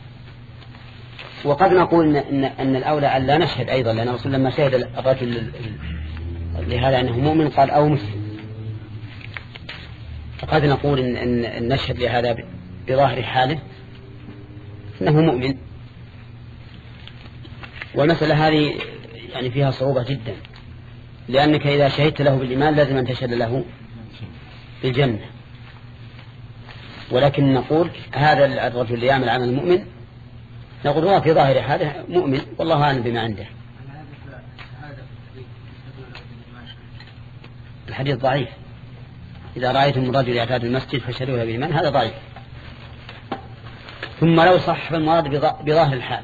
وقد نقول إن, أن الأولى أن لا نشهد أيضا، لأن رسول لما شهد الرجل لهذا أنه مؤمن قال أو مسلم، فقد نقول إن, إن, إن نشهد لهذا بظاهر حاله أنه مؤمن. والمسألة هذه يعني فيها صعوبة جدا، لأنك إذا شهدت له بالإيمان لازم أن تشهد له بالجنة، ولكن نقول هذا الرجل اللي يعمل عمل المؤمن نقول هو في ظاهر هذا مؤمن والله أعلم بما عنده. الحديث ضعيف، إذا رأيتم الرجل يعتاد المسجد فاشهدوا له بالإيمان، هذا ضعيف. ثم لو صح فالمراد بظاهر الحال.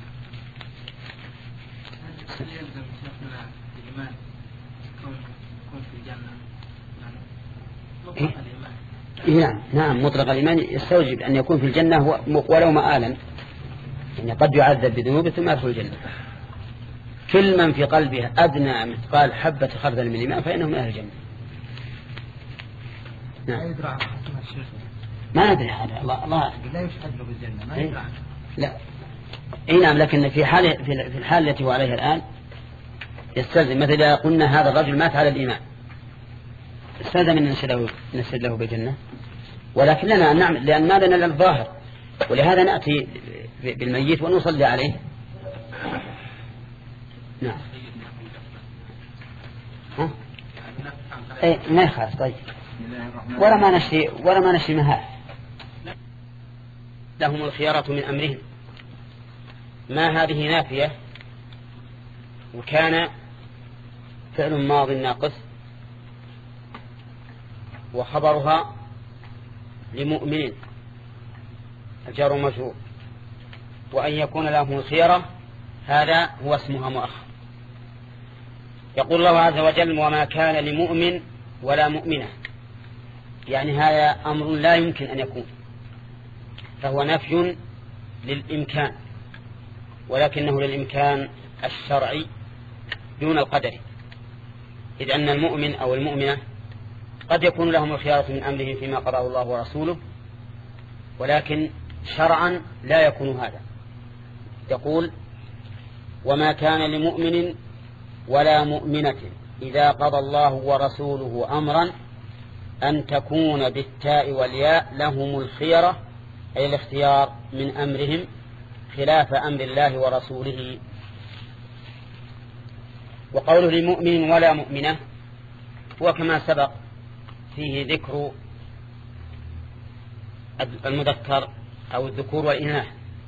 إيه؟ نعم نعم، مطلق الإيمان يستوجب أن يكون في الجنة ولو مآلا، يعني قد يعذب بذنوبه ثم يدخل الجنة. كل من في قلبه أدنى مثقال حبة خردل من الإيمان فإنه من أهل الجنة. نعم. ما ندري هذا، الله الله لا يشهد له بالجنة، ما يدري. لا اي نعم، لكن في حال في الحال التي هو عليها الآن يستلزم، مثل إذا قلنا هذا الرجل مات على الإيمان استلزم أن نشهد له بالجنة، ولكن لنا أن نعمل، لأن ما لنا إلا الظاهر، ولهذا نأتي بالميت ونصلي عليه. نعم. ها؟ اي ما يخالف. طيب، ولا ما نشي ولا ما نشي مهال، لهم الخيارة من أمرهم. ما هذه نافية، وكان فعل ماض ناقص، وخبرها لمؤمن الجار مجرور، وأن يكون له الخيرة هذا هو اسمها مؤخر. يقول الله عز وجل وما كان لمؤمن ولا مؤمنة، يعني هذا أمر لا يمكن أن يكون، فهو نفي للإمكان، ولكنه للإمكان الشرعي دون القدري، إذ أن المؤمن أو المؤمنة قد يكون لهم الخيارة من أمرهم فيما قضاه الله ورسوله، ولكن شرعا لا يكون هذا. يقول وما كان لمؤمن ولا مؤمنة إذا قضى الله ورسوله أمرا أن تكون بالتاء والياء لهم الخيرة، أي الاختيار من أمرهم خلاف أمر الله ورسوله. وقوله لمؤمن ولا مؤمنة هو كما سبق فيه ذكر المذكر أو الذكور والإناث،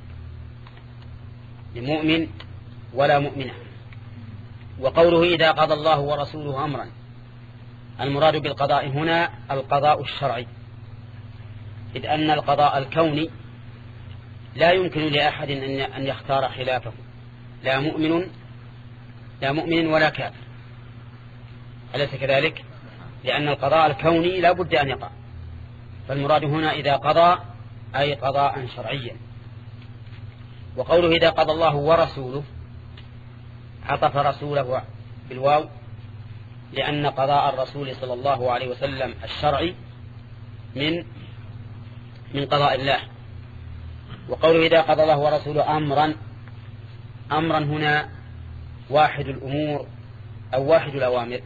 لمؤمن ولا مؤمنة. وقوله إذا قضى الله ورسوله أمرا، المراد بالقضاء هنا القضاء الشرعي، إذ أن القضاء الكوني لا يمكن لأحد أن يختار خلافه، لا مؤمن لا مؤمن ولا كافر، أليس كذلك؟ لأن القضاء الكوني لا بد أن يقع، فالمراد هنا إذا قضى أي قضاء شرعيا. وقوله إذا قضى الله ورسوله عطف رسوله بالواو، لأن قضاء الرسول صلى الله عليه وسلم الشرعي من من قضاء الله. وقوله إذا قضى الله ورسوله أمرا، أمرا هنا واحد الأمور أو واحد الأوامر،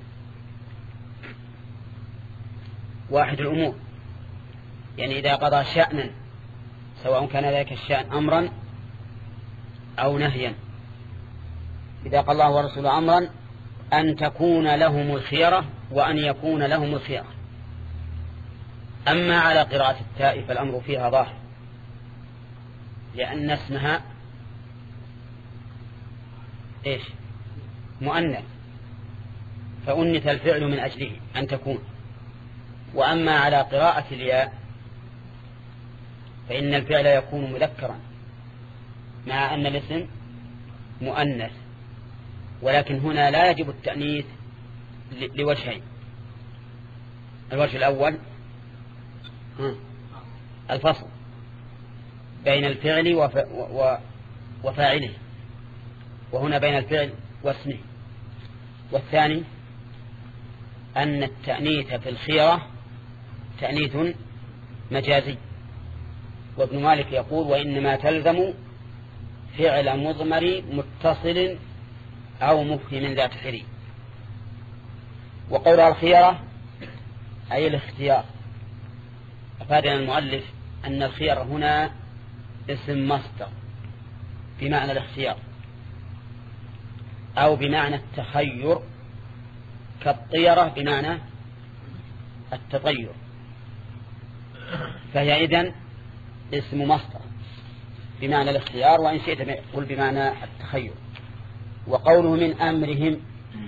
واحد الأمور، يعني إذا قضى شأنا سواء كان ذلك الشأن أمرا أو نهيا. إذا قضى الله ورسوله أمرا أن تكون لهم الخيرة وأن يكون لهم الخيرة. أما على قراءة التاء فالأمر فيها ظاهر، لأن اسمها إيش؟ مؤنث، فأنث الفعل من أجله أن تكون. وأما على قراءة الياء فإن الفعل يكون مذكرا مع أن الاسم مؤنث، ولكن هنا لا يجب التأنيث لوجهين. الوجه الأول الفصل بين الفعل وفاعله، وهنا بين الفعل واسمه. والثاني أن التأنيث في الخيرة تأنيث مجازي، وابن مالك يقول وإنما تلزم فعل مضمر متصل أو مفهم ذات حري. وقول الخيرة أي الاختيار. أفادنا المؤلف أن الخيار هنا اسم مصدر بمعنى الاختيار أو بمعنى التخير، كالطيرة بمعنى التطير، فهي إذن اسم مصدر بمعنى الاختيار، وإن شئت قل بمعنى التخير. وقوله من أمرهم،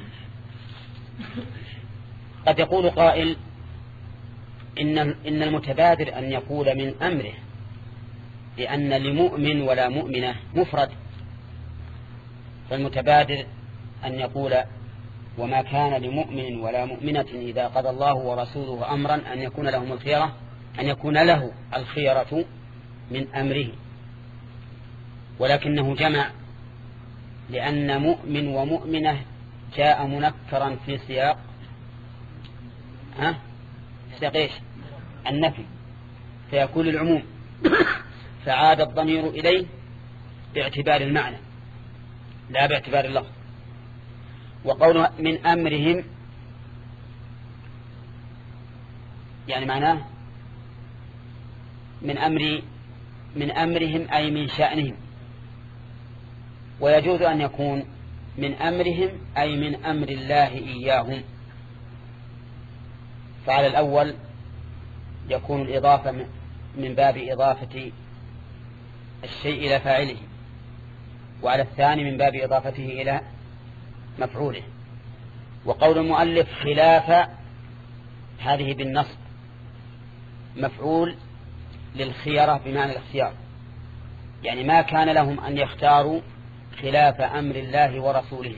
قد يقول قائل إن إن المتبادر أن يقول من أمره، لأن لمؤمن ولا مؤمنة مفرد، فالمتبادر أن يقول وما كان لمؤمن ولا مؤمنة إذا قضى الله ورسوله أمرا أن يكون لهم الخيرة، أن يكون له الخيرة من أمره، ولكنه جمع، لأن مؤمن ومؤمنة جاء منكرا في سياق ها سياق إيش؟ النفي، فيكون العموم، فعاد الضمير إليه باعتبار المعنى لا باعتبار اللفظ. وقوله من أمرهم يعني معناه من أمر من أمرهم أي من شأنهم، ويجوز أن يكون من أمرهم أي من أمر الله إياهم، فعلى الأول يكون الإضافة من باب إضافة الشيء إلى فاعله، وعلى الثاني من باب إضافته إلى مفعوله. وقول المؤلف خلاف هذه بالنصب مفعول للخيرة بمعنى الاختيار، يعني ما كان لهم أن يختاروا خلاف أمر الله ورسوله.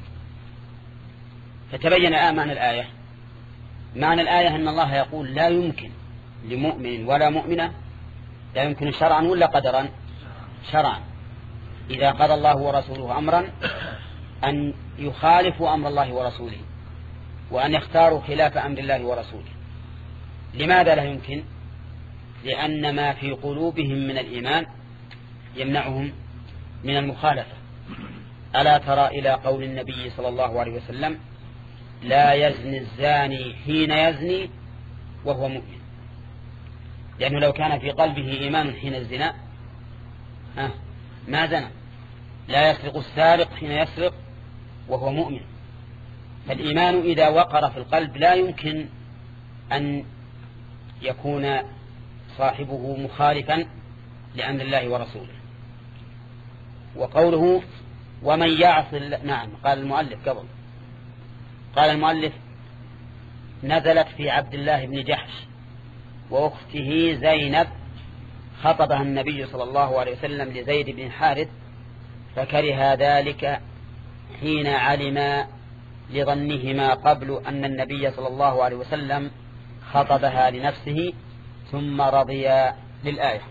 فتبين الآن معنى الآية. معنى الآية أن الله يقول لا يمكن لمؤمن ولا مؤمنة، لا يمكن شرعا ولا قدرا، شرعا، إذا قضى الله ورسوله أمرا أن يخالفوا أمر الله ورسوله وأن يختاروا خلاف أمر الله ورسوله. لماذا لا يمكن؟ لأن ما في قلوبهم من الإيمان يمنعهم من المخالفة. ألا ترى إلى قول النبي صلى الله عليه وسلم لا يزني الزاني حين يزني وهو مؤمن، لأنه لو كان في قلبه إيمان حين الزنا ما زنى. لا يسرق السارق حين يسرق وهو مؤمن. فالإيمان إذا وقر في القلب لا يمكن أن يكون صاحبه مخالفا لأمر الله ورسوله. وقوله ومن يعص، نعم، قال المؤلف قبل، قال المؤلف نزلت في عبد الله بن جحش وأخته زينب، خطبها النبي صلى الله عليه وسلم لزيد بن حارث فكره ذلك حين علم لظنهما قبل أن النبي صلى الله عليه وسلم خطبها لنفسه ثم رضي للآية.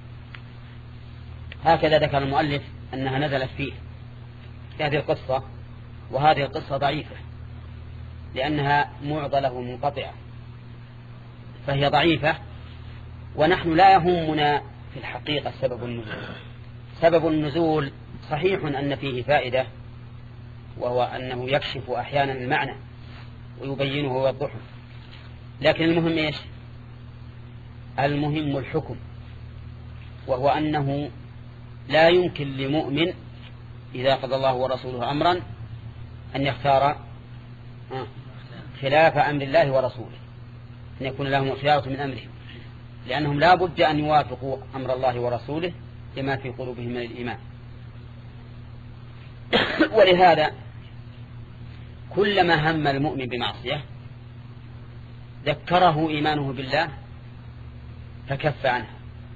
هكذا ذكر المؤلف أنها نزلت فيه في هذه القصة. وهذه القصة ضعيفة لأنها معضلة منقطعة، فهي ضعيفة. ونحن لا يهمنا في الحقيقة سبب النزول. سبب النزول صحيح أن فيه فائدة، وهو أنه يكشف أحيانا المعنى ويبينه ويوضحه، لكن المهم إيش؟ المهم الحكم، وهو أنه لا يمكن لمؤمن إذا قضى الله ورسوله أمرا أن يختار خلاف أمر الله ورسوله، أن يكون لهم خيارة من أمرهم، لأنهم لا بد أن يوافقوا أمر الله ورسوله لما في قلوبهم من الإيمان. ولهذا كلما هم المؤمن بمعصية ذكره إيمانه بالله فكف عنها.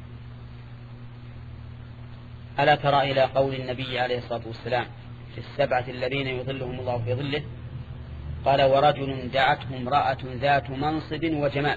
ألا ترى إلى قول النبي عليه الصلاة والسلام في السبعة الذين يظلهم الله في ظله، قال ورجل دعته امرأة ذات منصب وجمال.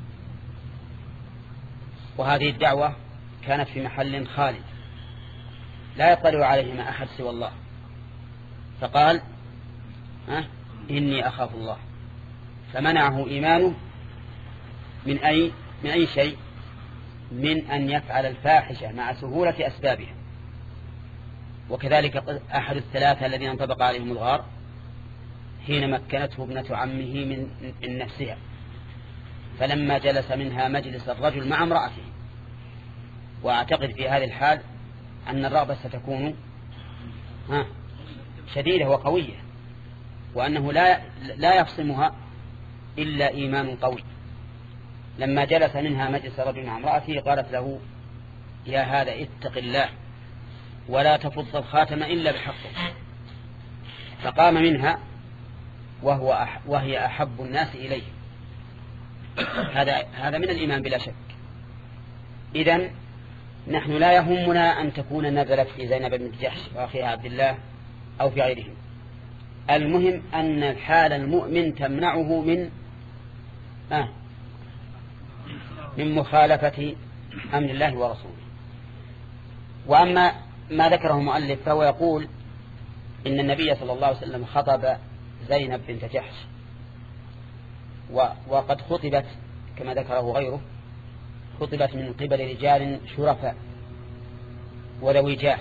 وهذه الدعوة كانت في محل خالي لا يطلع عليهما أحد سوى الله، فقال أه إني أخاف الله، فمنعه إيمانه من أي, من أي شيء؟ من أن يفعل الفاحشة مع سهولة أسبابها. وكذلك أحد الثلاثة الذين انطبق عليهم الغار حين مكنته ابنة عمه من نفسها، فلما جلس منها مجلس الرجل مع امرأته. وأعتقد في هذه الحال أن الرغبة ستكون ها شديدة وقوية، وأنه لا لا يفصمها إلا إيمان قوي. لما جلس منها مجلس رجل مع امرأته قالت له يا هذا اتق الله ولا تفض الخاتم إلا بحقه، فقام منها وهو أح وهي أحب الناس إليه. هذا هذا من الإيمان بلا شك. إذن نحن لا يهمنا أن تكون نزلت في زينب بن جحش وأخيها عبد الله أو في غيرهم. المهم أن حال المؤمن تمنعه من آه من مخالفة أمر الله ورسوله. وأما ما ذكره المؤلف فهو يقول إن النبي صلى الله عليه وسلم خطب زينب بنت جحش، وقد خطبت كما ذكره غيره، خطبت من قبل رجال شرفاء وذوي جاه،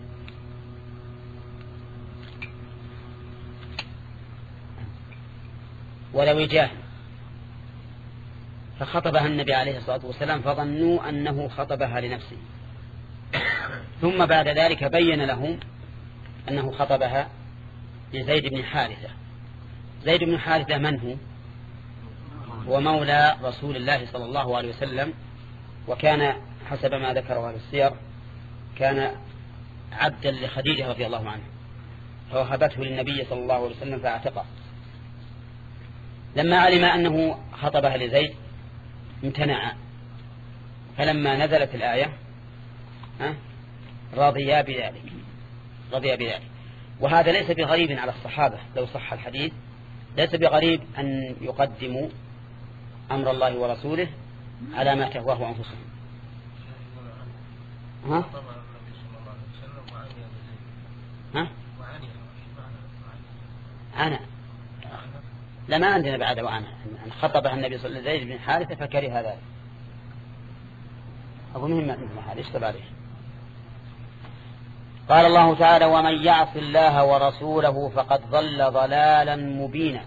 وذوي جاه فخطبها النبي عليه الصلاة والسلام فظنوا أنه خطبها لنفسه، ثم بعد ذلك بين لهم أنه خطبها لزيد بن حارثة. زيد بن حارثة من هو؟ هو مولى رسول الله صلى الله عليه وسلم، وكان حسب ما ذكره أهل السير كان عبدا لخديجة رضي الله عنها، فوهبته للنبي صلى الله عليه وسلم فاعتقه. لما علم أنه خطبها لزيد امتنع، فلما نزلت الآية رضيا بذلك رضيا بذلك. وهذا ليس بغريب على الصحابة لو صح الحديث، ليس بغريب أن يقدموا أمر الله ورسوله على ما تهواه أنفسهم. ها؟ ها؟ أنا لا ما عندنا بعد وأنا أن خطبها النبي صلى الله عليه وسلم زيد بن حارثة فكره ذلك. أقول مهم مثل هذا اشتبه عليه. قال الله تعالى ومن يعص الله ورسوله فقد ضل ضلالا مبينا.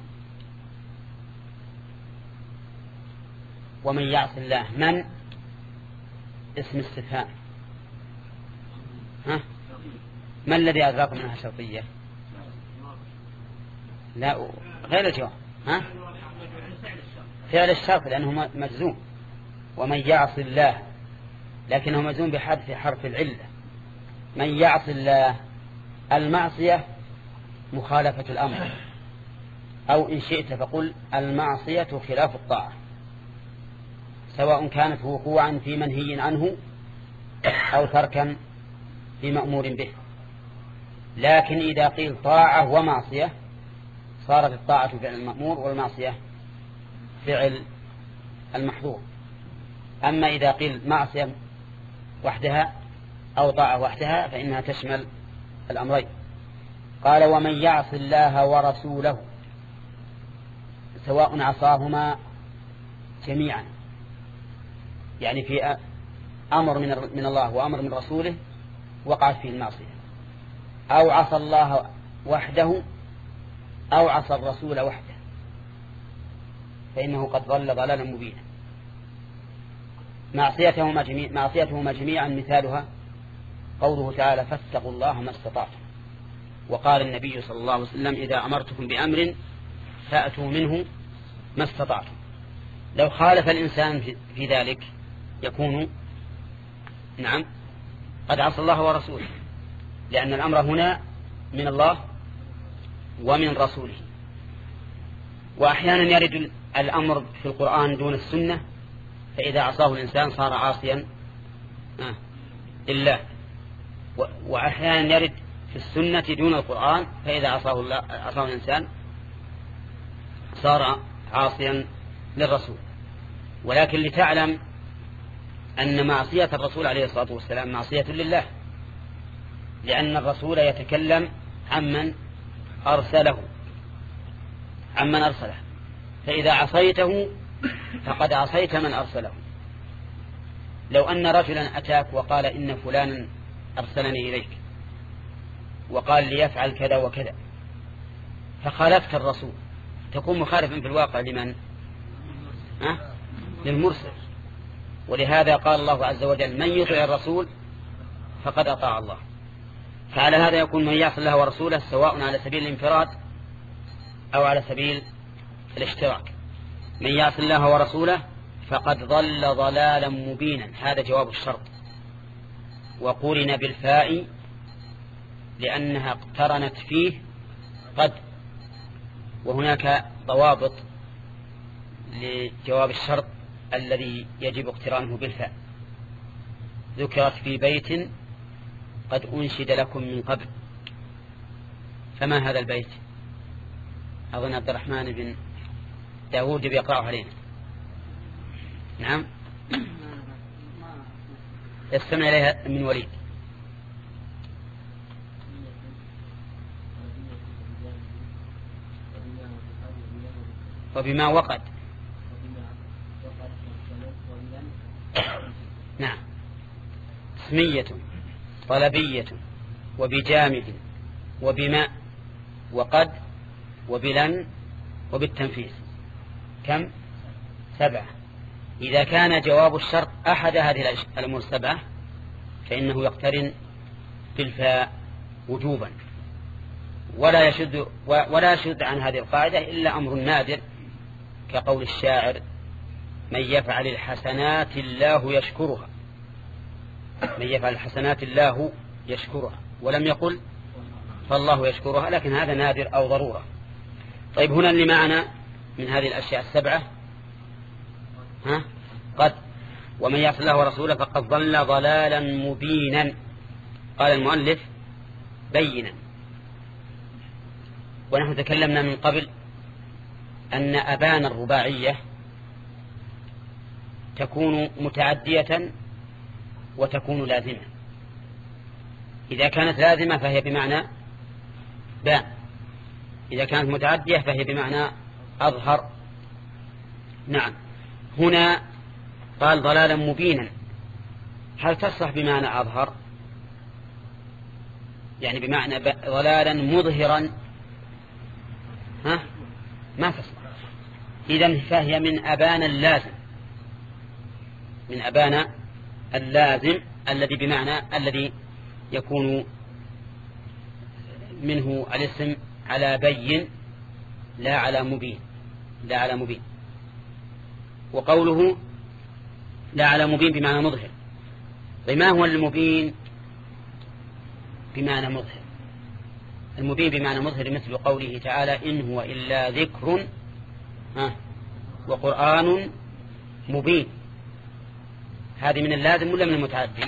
ومن يعص الله من اسم استفهام. ها ما الذي أدراكم منها شرطية؟ لا غير الجواب. ها فعل الشرط لأنه مجزوم. ومن يعص الله لكنه مجزوم بحذف حرف العلة. من يعص الله المعصية مخالفة الأمر، أو إن شئت فقل المعصية خلاف الطاعة، سواء كانت وقوعا في منهي عنه أو تركا في مأمور به. لكن إذا قيل طاعة ومعصية صارت الطاعة فعل المأمور والمعصية فعل المحظور. أما إذا قيل معصية وحدها أو طاعة وحدها فإنها تشمل الأمرين. قال ومن يعص الله ورسوله سواء عصاهما جميعا، يعني في أمر من الله وأمر من رسوله وقعت فيه المعصية، أو عصى الله وحده أو عصى الرسول وحده، فإنه قد ضل ضلالا مبينا. معصيتهما جميع معصيتهما جميعا مثالها قوله تعالى فاتقوا الله ما استطعتم. وقال النبي صلى الله عليه وسلم إذا أمرتكم بأمر فأتوا منه ما استطعتم. لو خالف الإنسان في ذلك يكون نعم قد عصى الله ورسوله، لأن الأمر هنا من الله ومن رسوله. وأحيانا يرد الأمر في القرآن دون السنة، فإذا عصاه الإنسان صار عاصيا لله. وأحيانا يرد في السنة دون القرآن، فإذا عصاه, الله عصاه الإنسان صار عاصيا للرسول. ولكن لتعلم أن معصية الرسول عليه الصلاة والسلام معصية لله، لأن الرسول يتكلم عمن أرسله عمن أرسله فإذا عصيته فقد عصيت من أرسله. لو أن رجلا أتاك وقال إن فلانا أرسلني إليك وقال ليفعل كذا وكذا فخالفت الرسول تكون مخالفا في الواقع لمن؟ أه؟ للمرسل. ولهذا قال الله عز وجل من يطع الرسول فقد أطاع الله. فعلى هذا يكون من يعصي الله ورسوله سواء على سبيل الانفراد أو على سبيل الاشتراك. من يعصي الله ورسوله فقد ضل ضلالا مبينا، هذا جواب الشرط، وقورن بالفاء لأنها اقترنت فيه قد. وهناك ضوابط لجواب الشرط الذي يجب اقترانه بالفاء. ذكرت في بيت قد أنشد لكم من قبل. فما هذا البيت؟ أظن عبد الرحمن بن داود بيقرأه علينا. نعم يستمع إليها من وليد. وبما وقد. نعم اسمية طلبية وبجامد وبماء وقد وبلن وبالتنفيذ. كم؟ سبعة. إذا كان جواب الشرط أحد هذه الأمور السبعة فإنه يقترن بالفاء وجوبا، ولا يشد ولا يشد عن هذه القاعدة إلا أمر نادر كقول الشاعر من يفعل الحسنات الله يشكرها. من يفعل الحسنات الله يشكرها، ولم يقل فالله يشكرها، لكن هذا نادر أو ضرورة. طيب هنا اللي معنا من هذه الأشياء السبعة ها قد ومن يعص الله ورسوله فقد ضل ضلالا مبينا. قال المؤلف بينا. ونحن تكلمنا من قبل أن أبان الرباعية تكون متعدية وتكون لازمة. إذا كانت لازمة فهي بمعنى بان، إذا كانت متعدية فهي بمعنى أظهر. نعم، هنا قال ضلالا مبينا، هل تصلح بمعنى أظهر؟ يعني بمعنى ضلالا مظهرا؟ ها؟ ما تصلح. إذن فهي من أبان اللازم، من أبان اللازم الذي بمعنى الذي يكون منه الاسم على بين لا على مبين، لا على مبين. وقوله لا على مبين بمعنى مظهر. وما هو المبين بمعنى مظهر؟ المبين بمعنى مظهر مثل قوله تعالى إن هو إلا ذكر وقرآن مبين. هذه من اللازم ولا من المتعدي؟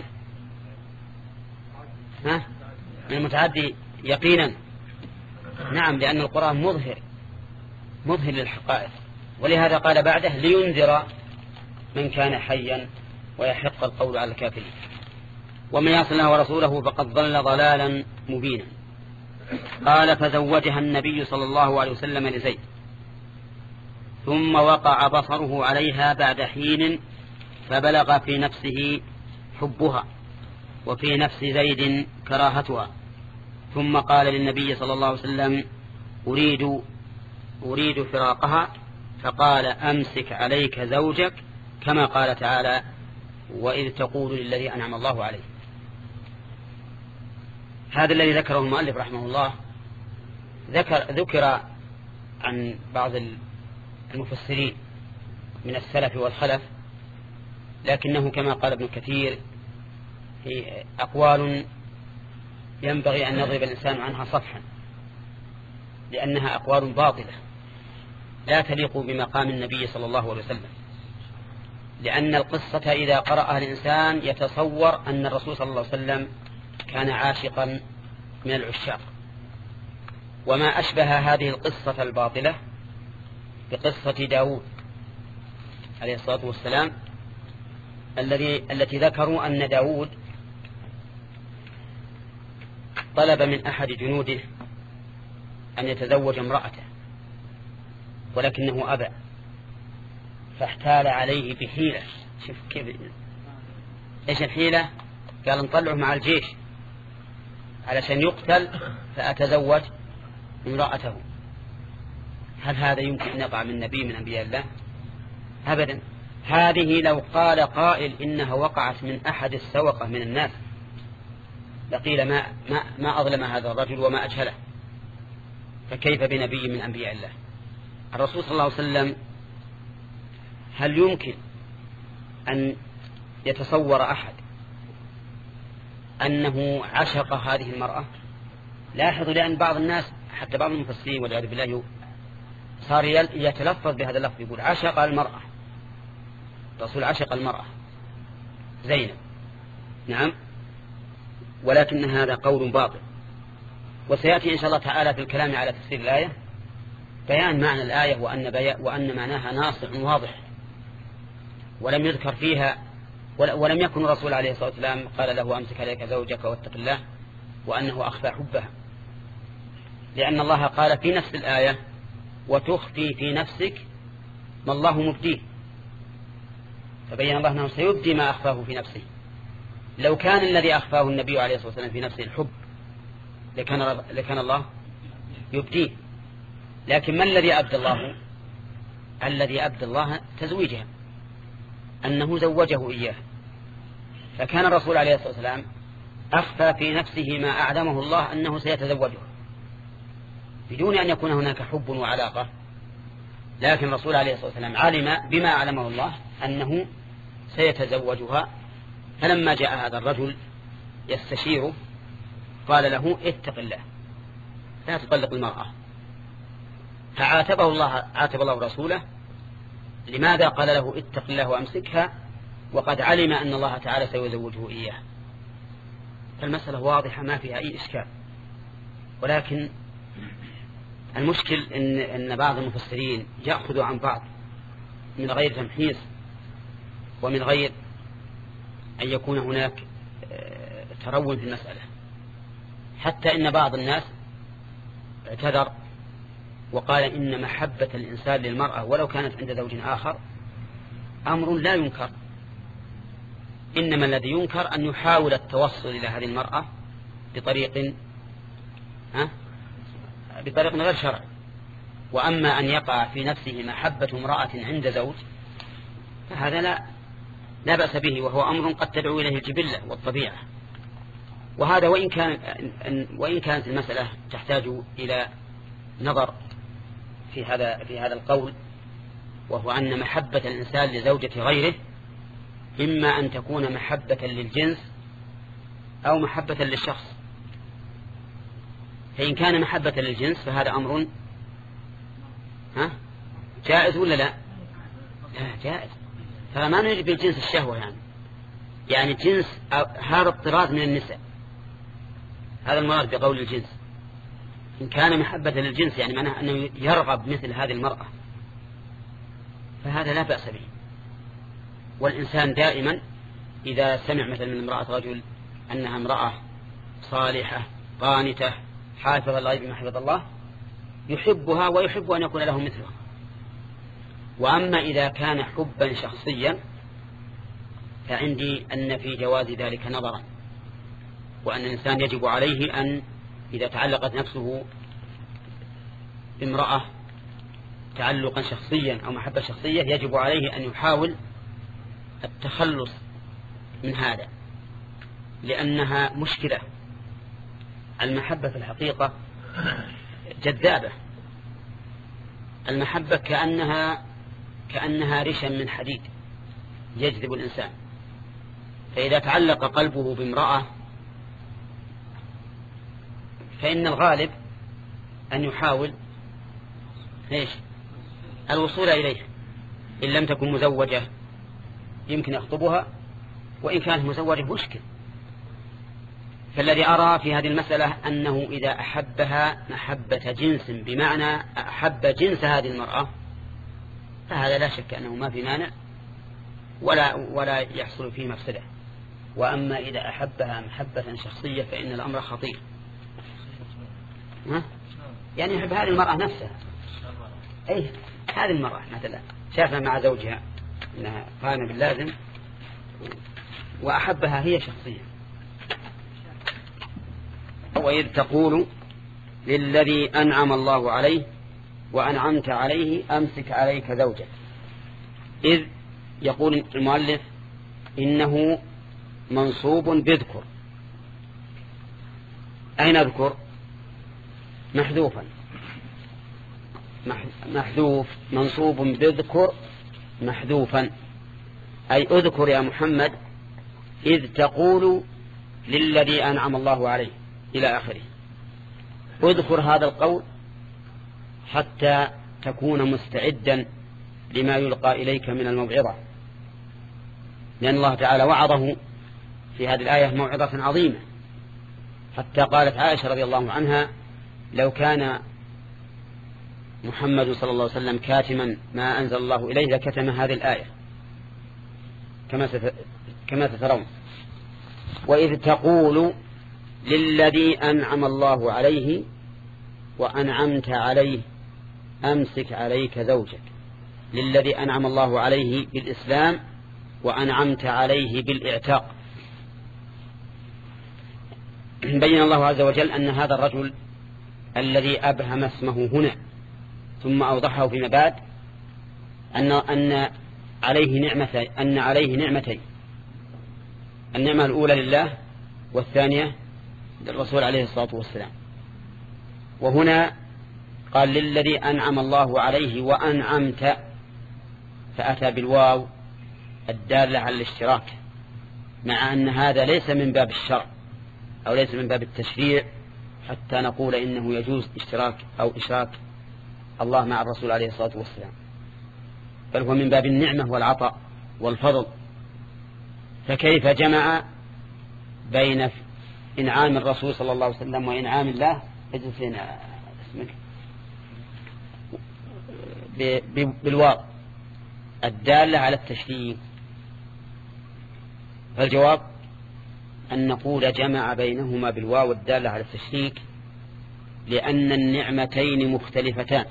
ها؟ من المتعدي يقينا. نعم، لأن القرآن مظهر، مظهر للحقائق، ولهذا قال بعده لينذر من كان حيا ويحق القول على الكافرين. ومن يعص الله ورسوله فقد ضل ضلالا مبينا. قال فزوجها النبي صلى الله عليه وسلم لزيد، ثم وقع بصره عليها بعد حين فبلغ في نفسه حبها وفي نفس زيد كراهتها، ثم قال للنبي صلى الله عليه وسلم أريد, أريد فراقها، فقال أمسك عليك زوجك، كما قال تعالى وإذ تقول للذي أنعم الله عليه. هذا الذي ذكره المؤلف رحمه الله ذكر, ذكر عن بعض المفسرين من السلف والخلف، لكنه كما قال ابن كثير هي أقوال ينبغي أن يضرب الإنسان عنها صفحا، لأنها أقوال باطلة لا تليق بمقام النبي صلى الله عليه وسلم. لأن القصة إذا قرأها الإنسان يتصور أن الرسول صلى الله عليه وسلم كان عاشقا من العشاق، وما أشبه هذه القصة الباطلة بقصة داود عليه الصلاة والسلام الذي التي ذكروا أن داود طلب من أحد جنوده أن يتزوج امرأته ولكنه أبى، فاحتال عليه بحيلة. شوف كيف، إيش الحيلة؟ قال نطلعه مع الجيش علشان يقتل فأتزوج امرأته. هل هذا يمكن أن يقع من نبي من أنبياء الله؟ أبدا. هذه لو قال قائل إنها وقعت من أحد السوقة من الناس لقيل ما, ما, ما أظلم هذا الرجل وما أجهله، فكيف بنبي من أنبياء الله؟ الرسول صلى الله عليه وسلم هل يمكن أن يتصور أحد أنه عشق هذه المرأة؟ لاحظوا، لأن بعض الناس حتى بعض المفسرين والعياذ بالله صار يتلفظ بهذا اللفظ، يقول عشق المرأة، الرسول عشق المرأة زينب. نعم، ولكن هذا قول باطل، وسيأتي إن شاء الله تعالى في الكلام على تفسير الآية بيان معنى الآية وأن, بيان وأن معناها ناصع واضح، ولم يذكر فيها ولم يكن الرسول عليه الصلاة والسلام قال له أمسك عليك زوجك واتق الله وأنه أخفى حبها، لأن الله قال في نفس الآية وتخفي في نفسك ما الله مبديه، فبين الله أنه سيبدي ما أخفاه في نفسه. لو كان الذي أخفاه النبي عليه الصلاة والسلام في نفسه الحب لكان, لكان الله يبديه، لكن ما الذي أبدى الله؟ الذي أبدى الله تزويجها، أنه زوجه إياه، فكان الرسول عليه الصلاة والسلام أخفى في نفسه ما أعلمه الله أنه سيتزوجه بدون أن يكون هناك حب وعلاقة، لكن الرسول عليه الصلاة والسلام علم بما أعلمه الله أنه سيتزوجها. فلما جاء هذا الرجل يستشيره قال له اتق الله لا تطلق المرأة، فعاتبه الله، عاتب الله رسوله. لماذا قال له اتق الله وأمسكها وقد علم أن الله تعالى سيزوجه إياه، فالمسألة واضحة ما فيها أي إشكال. ولكن المشكل إن, إن بعض المفسرين يأخذوا عن بعض من غير تمحيص ومن غير أن يكون هناك ترون في المسألة، حتى إن بعض الناس اعتذر وقال إن محبة الإنسان للمرأة ولو كانت عند زوج آخر أمر لا ينكر، إنما الذي ينكر أن يحاول التوصل إلى هذه المرأة بطريق ها بطريق غير شرعي. وأما أن يقع في نفسه محبة امرأة عند زوج فهذا لا لا بأس به، وهو أمر قد تدعو إليه الجبلة والطبيعة. وهذا وإن كان وإن كانت المسألة تحتاج إلى نظر في هذا في هذا القول، وهو أن محبة الإنسان لزوجة غيره إما أن تكون محبة للجنس أو محبة للشخص. فإن كان محبة للجنس فهذا أمر ها جائز ولا لا؟ لا جائز. فما نريد بالجنس الشهوة، يعني يعني جنس هذا الطراز من النساء، هذا المراد بقول الجنس. إن كان محبة للجنس يعني معناه أنه يرغب مثل هذه المرأة فهذا لا بأس به. والإنسان دائما إذا سمع مثل من امرأة رجل أنها امرأة صالحة قانتة حافظة للغيب بما حفظ الله يحبها ويحب أن يكون له مثلها. وأما إذا كان حبا شخصيا فعندي أن في جواز ذلك نظرا، وأن الإنسان يجب عليه أن إذا تعلقت نفسه بامرأة تعلقا شخصيا أو محبة شخصية يجب عليه أن يحاول التخلص من هذا، لأنها مشكلة. المحبة في الحقيقة جذابة، المحبة كأنها كأنها رشا من حديد يجذب الإنسان. فإذا تعلق قلبه بامرأة فإن الغالب أن يحاول إيش الوصول إليها، إن لم تكن مزوجة يمكن يخطبها، وإن كانت مزوجة مشكل. فالذي أرى في هذه المسألة أنه إذا أحبها محبة جنس بمعنى أحب جنس هذه المرأة فهذا لا شك أنه ما في مانع ولا, ولا يحصل فيه مفسدة. وأما إذا أحبها محبة شخصية فإن الأمر خطير. ها؟ يعني يحب هذه المرأة نفسها، أي هذه المرأة مثلا شافها مع زوجها أنها قائمة باللازم وأحبها هي شخصيا. وإذ تقول للذي أنعم الله عليه وأنعمت عليه أمسك عليك زوجك. إذ يقول المؤلف إنه منصوب بذكر. أين أذكر؟ محذوفا، محذوف منصوب بذكر محذوفا، أي أذكر يا محمد إذ تقول للذي أنعم الله عليه إلى آخره. اذكر هذا القول حتى تكون مستعدا لما يلقى إليك من الموعظة، لأن الله تعالى وعظه في هذه الآية موعظة عظيمة، حتى قالت عائشة رضي الله عنها لو كان محمد صلى الله عليه وسلم كاتما ما أنزل الله إليه لكتم هذه الآية كما كما تترون. وإذ تقول للذي أنعم الله عليه وأنعمت عليه أمسك عليك زوجك. للذي أنعم الله عليه بالإسلام وأنعمت عليه بالإعتاق. بين الله عز وجل أن هذا الرجل الذي أبهم اسمه هنا ثم أوضحه فيما بعد أن أن عليه نعمة أن عليه نعمتين، النعمة الأولى لله والثانية للرسول عليه الصلاة والسلام. وهنا قال للذي أنعم الله عليه وأنعمت، فأتى بالواو الدالة على الاشتراك، مع أن هذا ليس من باب الشرع أو ليس من باب التشريع حتى نقول إنه يجوز اشتراك أو إشراك الله مع الرسول عليه الصلاة والسلام، بل هو من باب النعمة والعطاء والفضل. فكيف جمع بين إنعام الرسول صلى الله عليه وسلم وإنعام الله اجلس هنا اسمك بالواو الدالة على التشريك؟ فالجواب أن نقول جمع بينهما بالواو الدالة على التشريك لأن النعمتين مختلفتان.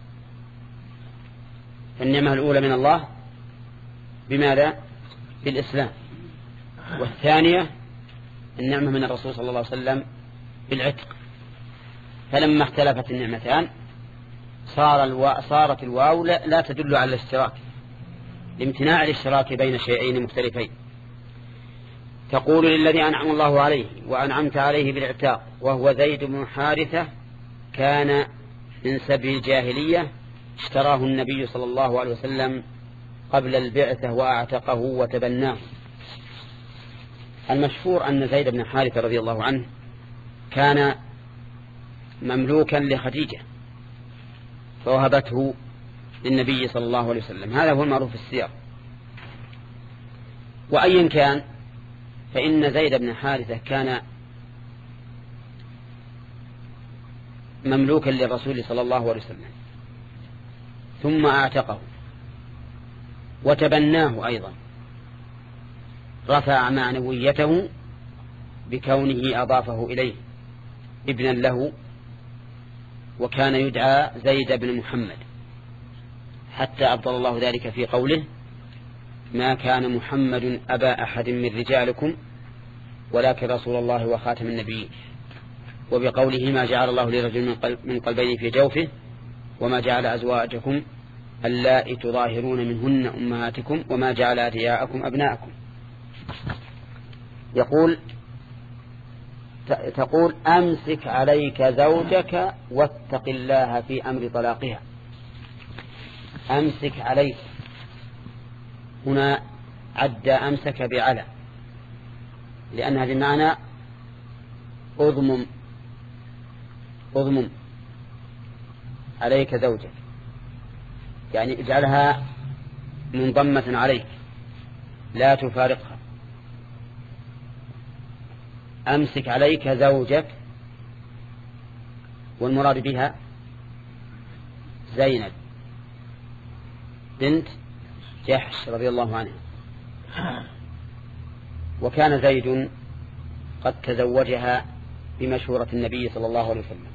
فالنعمة الأولى من الله بماذا؟ بالإسلام، والثانية النعمة من الرسول صلى الله عليه وسلم بالعتق. فلما اختلفت النعمتان صار الوا... صارت الواو لا... لا تدل على الاشتراك لامتناع الاشتراك بين شيئين مختلفين. تقول للذي أنعم الله عليه وأنعمت عليه بالعتاق وهو زيد بن حارثة كان من سبي الجاهلية اشتراه النبي صلى الله عليه وسلم قبل البعثة وأعتقه وتبناه. المشهور أن زيد بن حارثة رضي الله عنه كان مملوكا لخديجة فوهبته للنبي صلى الله عليه وسلم، هذا هو المعروف في السياق. وأيا كان فإن زيد بن حارثة كان مملوكا للرسول صلى الله عليه وسلم ثم أعتقه وتبناه أيضا، رفع معنويته بكونه أضافه إليه ابنا له، وكان يدعى زيد بن محمد، حتى أبطل الله ذلك في قوله ما كان محمد أبا أحد من رجالكم ولكن رسول الله وخاتم النبيين، وبقوله ما جعل الله لرجل من قلبين في جوفه وما جعل أزواجكم اللائي تظاهرون منهن أمهاتكم وما جعل أدعياءكم أبناءكم. يقول تقول أمسك عليك زوجك واتق الله في أمر طلاقها. أمسك عليك هنا عد أمسك بعلى، لأن هذه المعنى أضمم أضمم عليك زوجك، يعني اجعلها منضمة عليك لا تفارقها. أمسك عليك زوجك، والمراد بها زينب بنت جحش رضي الله عنها. وكان زيد قد تزوجها بمشورة النبي صلى الله عليه وسلم،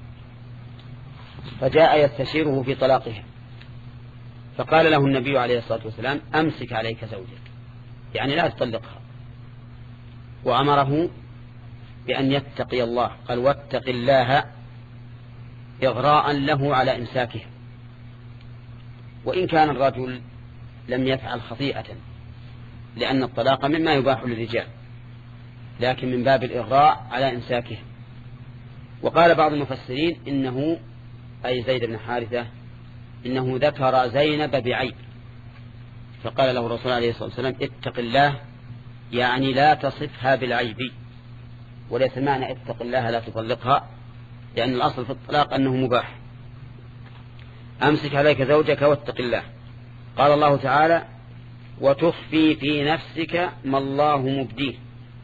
فجاء يستشيره في طلاقها، فقال له النبي عليه الصلاة والسلام أمسك عليك زوجك، يعني لا تطلقها، وأمره بأن يتقي الله، قال واتق الله إغراء له على إمساكها. وإن كان الرجل لم يفعل خطيئة، لأن الطلاق مما يباح للرجال، لكن من باب الإغراء على إمساكه. وقال بعض المفسرين إنه أي زيد بن حارثة إنه ذكر زينب بعيب، فقال له الرسول عليه الصلاة والسلام اتق الله، يعني لا تصفها بالعيب، وليس معنى اتق الله لا تطلقها، لأن الأصل في الطلاق أنه مباح. أمسك عليك زوجك واتق الله. قال الله تعالى وتخفي في نفسك ما الله مبديه،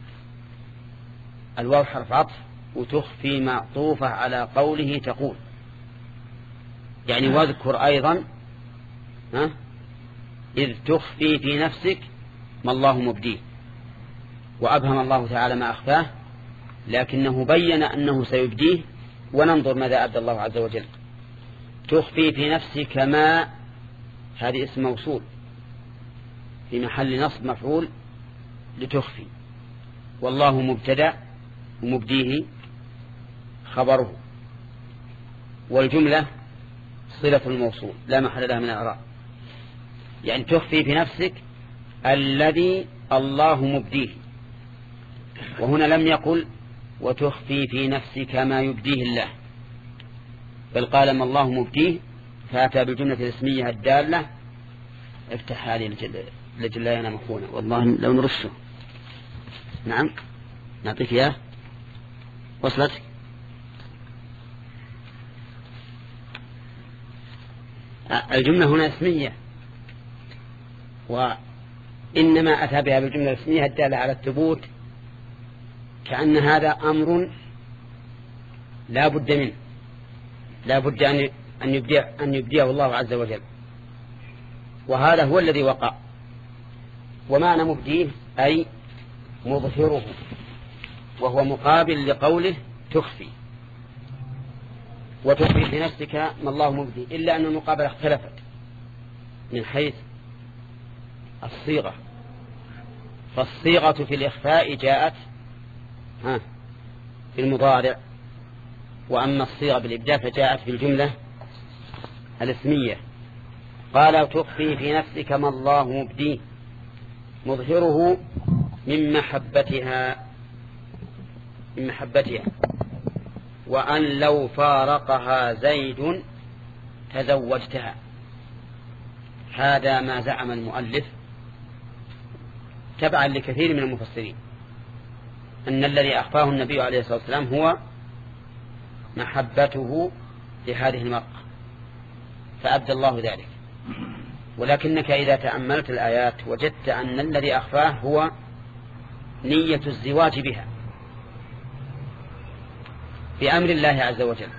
الواو حرف عطف، وتخفي معطوفة على قوله تقول، يعني واذكر أيضا ها إذ تخفي في نفسك ما الله مبديه. وأبهم الله تعالى ما أخفاه، لكنه بين أنه سيبديه، وننظر ماذا أبدى الله عز وجل. تخفي في نفسك ما، هذه اسم موصول في محل نصب مفعول لتخفي، والله مبتدأ ومبديه خبره، والجملة صلة الموصول لا محل لها من الإعراب، يعني تخفي في نفسك الذي الله مبديه. وهنا لم يقل وتخفي في نفسك ما يبديه الله، بل قال ما الله مبديه، فأتى بالجملة الاسمية الدالة. افتح هذه لجلاينا مخونة، والله لو نرشه. نعم نعطيك إياه، وصلت. الجملة هنا اسمية، إنما أتى بها بالجملة الاسمية الدالة على الثبوت، كأن هذا أمر لا بد منه، لا بد أن يبديه أن يبديه الله عز وجل، وهذا هو الذي وقع. ومعنى مبديه أي مظهره، وهو مقابل لقوله تخفي، وتخفي في نفسك ما الله مبدي، إلا أن المقابلة اختلفت من حيث الصيغة. فالصيغة في الإخفاء جاءت ها في المضارع، وأما الصيغة بالإبداء فجاءت في الجملة الاسمية. قال تخفي في نفسك ما الله مبديه مظهره من محبتها من محبتها وأن لو فارقها زيد تزوجتها. هذا ما زعم المؤلف تبعا لكثير من المفسرين، أن الذي أخفاه النبي عليه الصلاة والسلام هو محبته لهذه المرأة، فأبدى الله ذلك. ولكنك إذا تأملت الآيات وجدت أن الذي أخفاه هو نية الزواج بها بأمر الله عز وجل،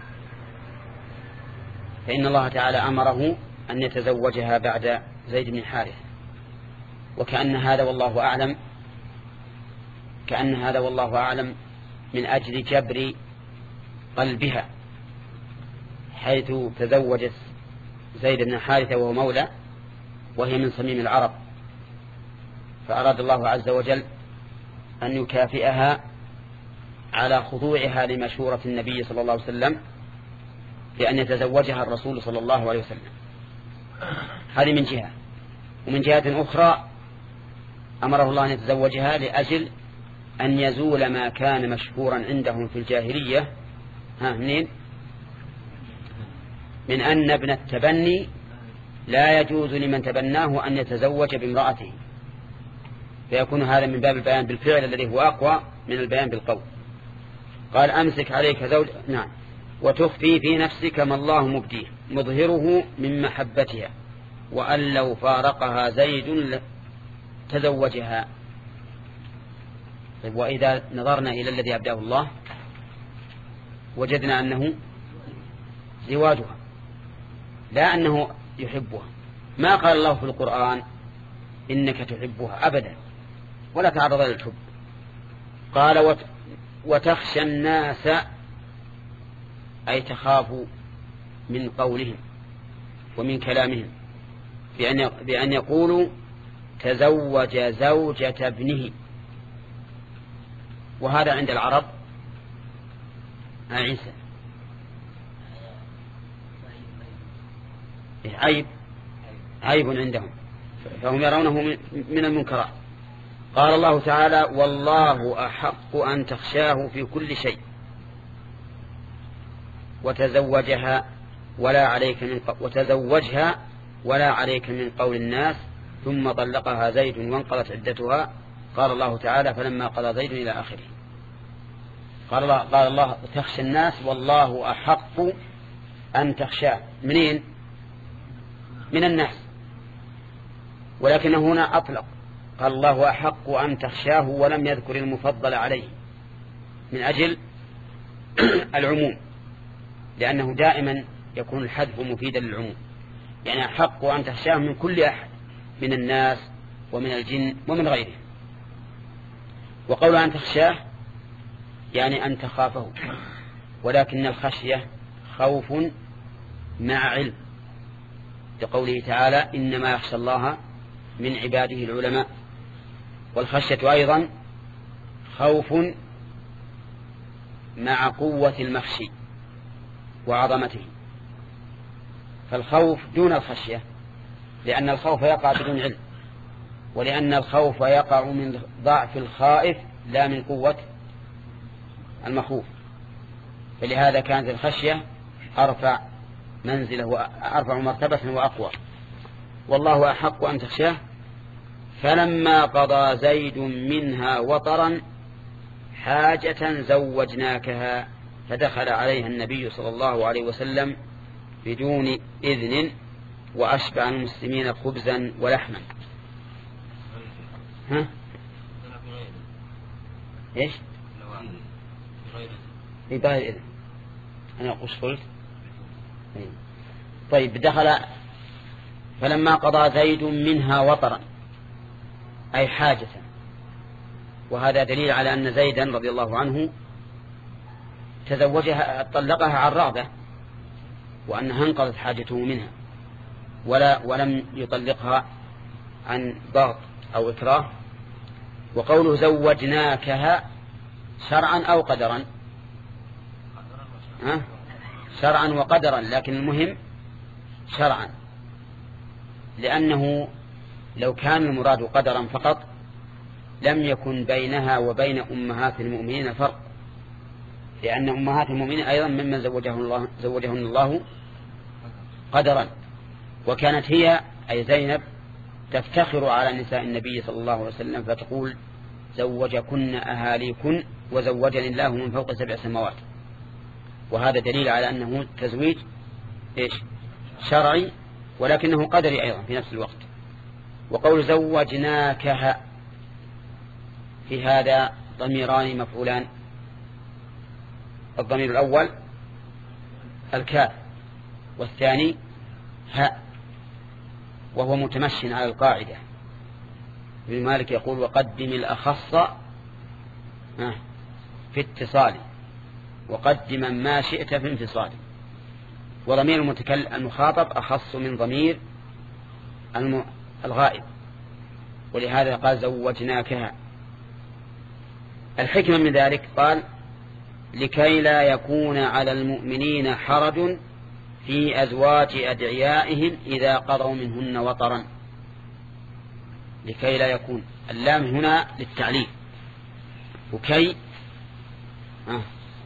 فإن الله تعالى أمره أن يتزوجها بعد زيد بن حارثة. وكأن هذا والله أعلم كأن هذا والله أعلم من أجل جبر قلبها، حيث تزوجت زيد بن حارثة وهو مولى وهي من صميم العرب، فأراد الله عز وجل أن يكافئها على خضوعها لمشورة النبي صلى الله عليه وسلم بأن يتزوجها الرسول صلى الله عليه وسلم. هذه من جهة. ومن جهة أخرى أمره الله أن يتزوجها لأجل أن يزول ما كان مشهورا عندهم في الجاهلية ها منين؟ من أن ابن التبني لا يجوز لمن تبناه أن يتزوج بامرأته، فيكون هذا من باب البيان بالفعل الذي هو أقوى من البيان بالقول. قال أمسك عليك زوج نعم وتخفي في نفسك ما الله مبديه مظهره من محبتها وأن لو فارقها زيد تزوجها. طيب، وإذا نظرنا إلى الذي أبداه الله وجدنا أنه زواجها لا أنه يحبها. ما قال الله في القرآن إنك تحبها أبدا، ولا تعرض للحب. قال وتخشى الناس أي تخاف من قولهم ومن كلامهم بأن يقولوا تزوج زوجة ابنه، وهذا عند العرب عيسى عيب عيب عندهم، فهم يرونه من المنكرات. قال الله تعالى والله أحق أن تخشاه في كل شيء وتزوجها ولا عليك من وتزوجها ولا عليك من قول الناس ثم طلقها زيد وانقضت عدتها. قال الله تعالى فلما قضى زيد إلى آخره. قال الله, قال الله تخشى الناس والله أحق أن تخشاه. منين؟ من الناس، ولكن هنا أطلق قال الله أحق أن تخشاه ولم يذكر المفضل عليه من أجل العموم، لأنه دائما يكون الحذف مفيدا للعموم، يعني أحق أن تخشاه من كل أحد من الناس ومن الجن ومن غيره. وقول أن تخشاه يعني أن تخافه، ولكن الخشية خوف مع علم، لقوله تعالى إنما يخشى الله من عباده العلماء. والخشية أيضا خوف مع قوة المخشي وعظمته، فالخوف دون الخشية، لأن الخوف يقع بدون علم، ولأن الخوف يقع من ضعف الخائف لا من قوة المخوف، فلهذا كانت الخشية أرفع منزله وأرفع مرتبة وأقوى. والله أحق أن تخشاه. فلما قضى زيد منها وطرا حاجة زوجناكها فدخل عليها النبي صلى الله عليه وسلم بدون إذن وأشبع المسلمين خبزا ولحما. ها؟ إيش؟ في بغير إذن. أنا أقول قلت. طيب دخل فلما قضى زيد منها وطرا أي حاجة، وهذا دليل على أن زيدا رضي الله عنه تزوجها طلقها عن رغبة، وأنها انقضت حاجته منها، ولا ولم يطلقها عن ضغط أو إكراه. وقوله زوجناكها شرعا أو قدرا؟ ها؟ شرعا وقدرا، لكن المهم شرعا، لأنه لو كان المراد قدرا فقط لم يكن بينها وبين أمهات المؤمنين فرق، لأن أمهات المؤمنين أيضا ممن زوجهن الله, زوجهن الله قدرا، وكانت هي أي زينب تفتخر على نساء النبي صلى الله عليه وسلم فتقول زوجكن أهاليكن وزوجني الله من فوق سبع سماوات. وهذا دليل على أنه تزويج إيش؟ شرعي، ولكنه قدري أيضا في نفس الوقت. وقول زوجناكها في هذا ضميران مفعولان، الضمير الأول الكاف والثاني هاء، وهو متمشٍ على القاعدة. ابن مالك يقول وقدم الأخص في اتصال وقدم ما شئت في انفصال، وضمير المتكلم المخاطب أخص من ضمير الغائب، ولهذا قال زوجناكها. الحكمة من ذلك قال لكي لا يكون على المؤمنين حرج في أزواج أدعيائهم إذا قضوا منهن وطرا. لكي لا يكون، اللام هنا للتعليل، وكي آه.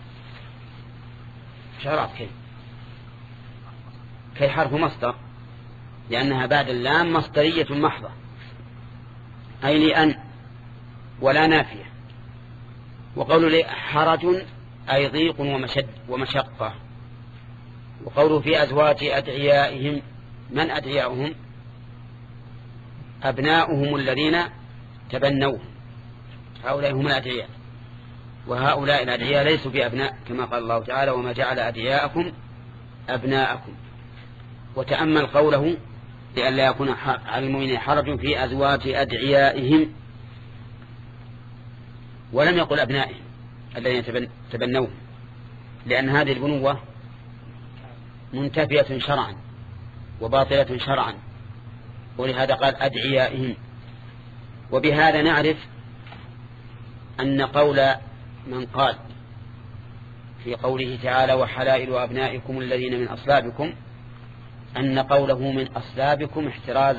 شرعت كي كي حرف مصدر، لأنها بعد اللام مصدرية محضة، أي لأن ولا نافية. وقوله لي حرج أي ضيق ومشد ومشقة. وقوله في أزواج أدعيائهم، من أدعيائهم؟ أبناؤهم الذين تبنوهم، هؤلاء هم الأدعياء، وهؤلاء الأدعياء ليسوا بأبناء كما قال الله تعالى وما جعل أدعياءكم أبناءكم. وتأمل قوله لئلا يكون على المؤمنين حرج في أزواج أدعيائهم، ولم يقل أبنائهم الذين تبنوهم، لأن هذه البنوة منتفية شرعا وباطلة شرعا، ولهذا قال أدعيائهم. وبهذا نعرف أن قول من قال في قوله تعالى وحلائل أبنائكم الذين من أصلابكم، أن قوله من أصلابكم احتراز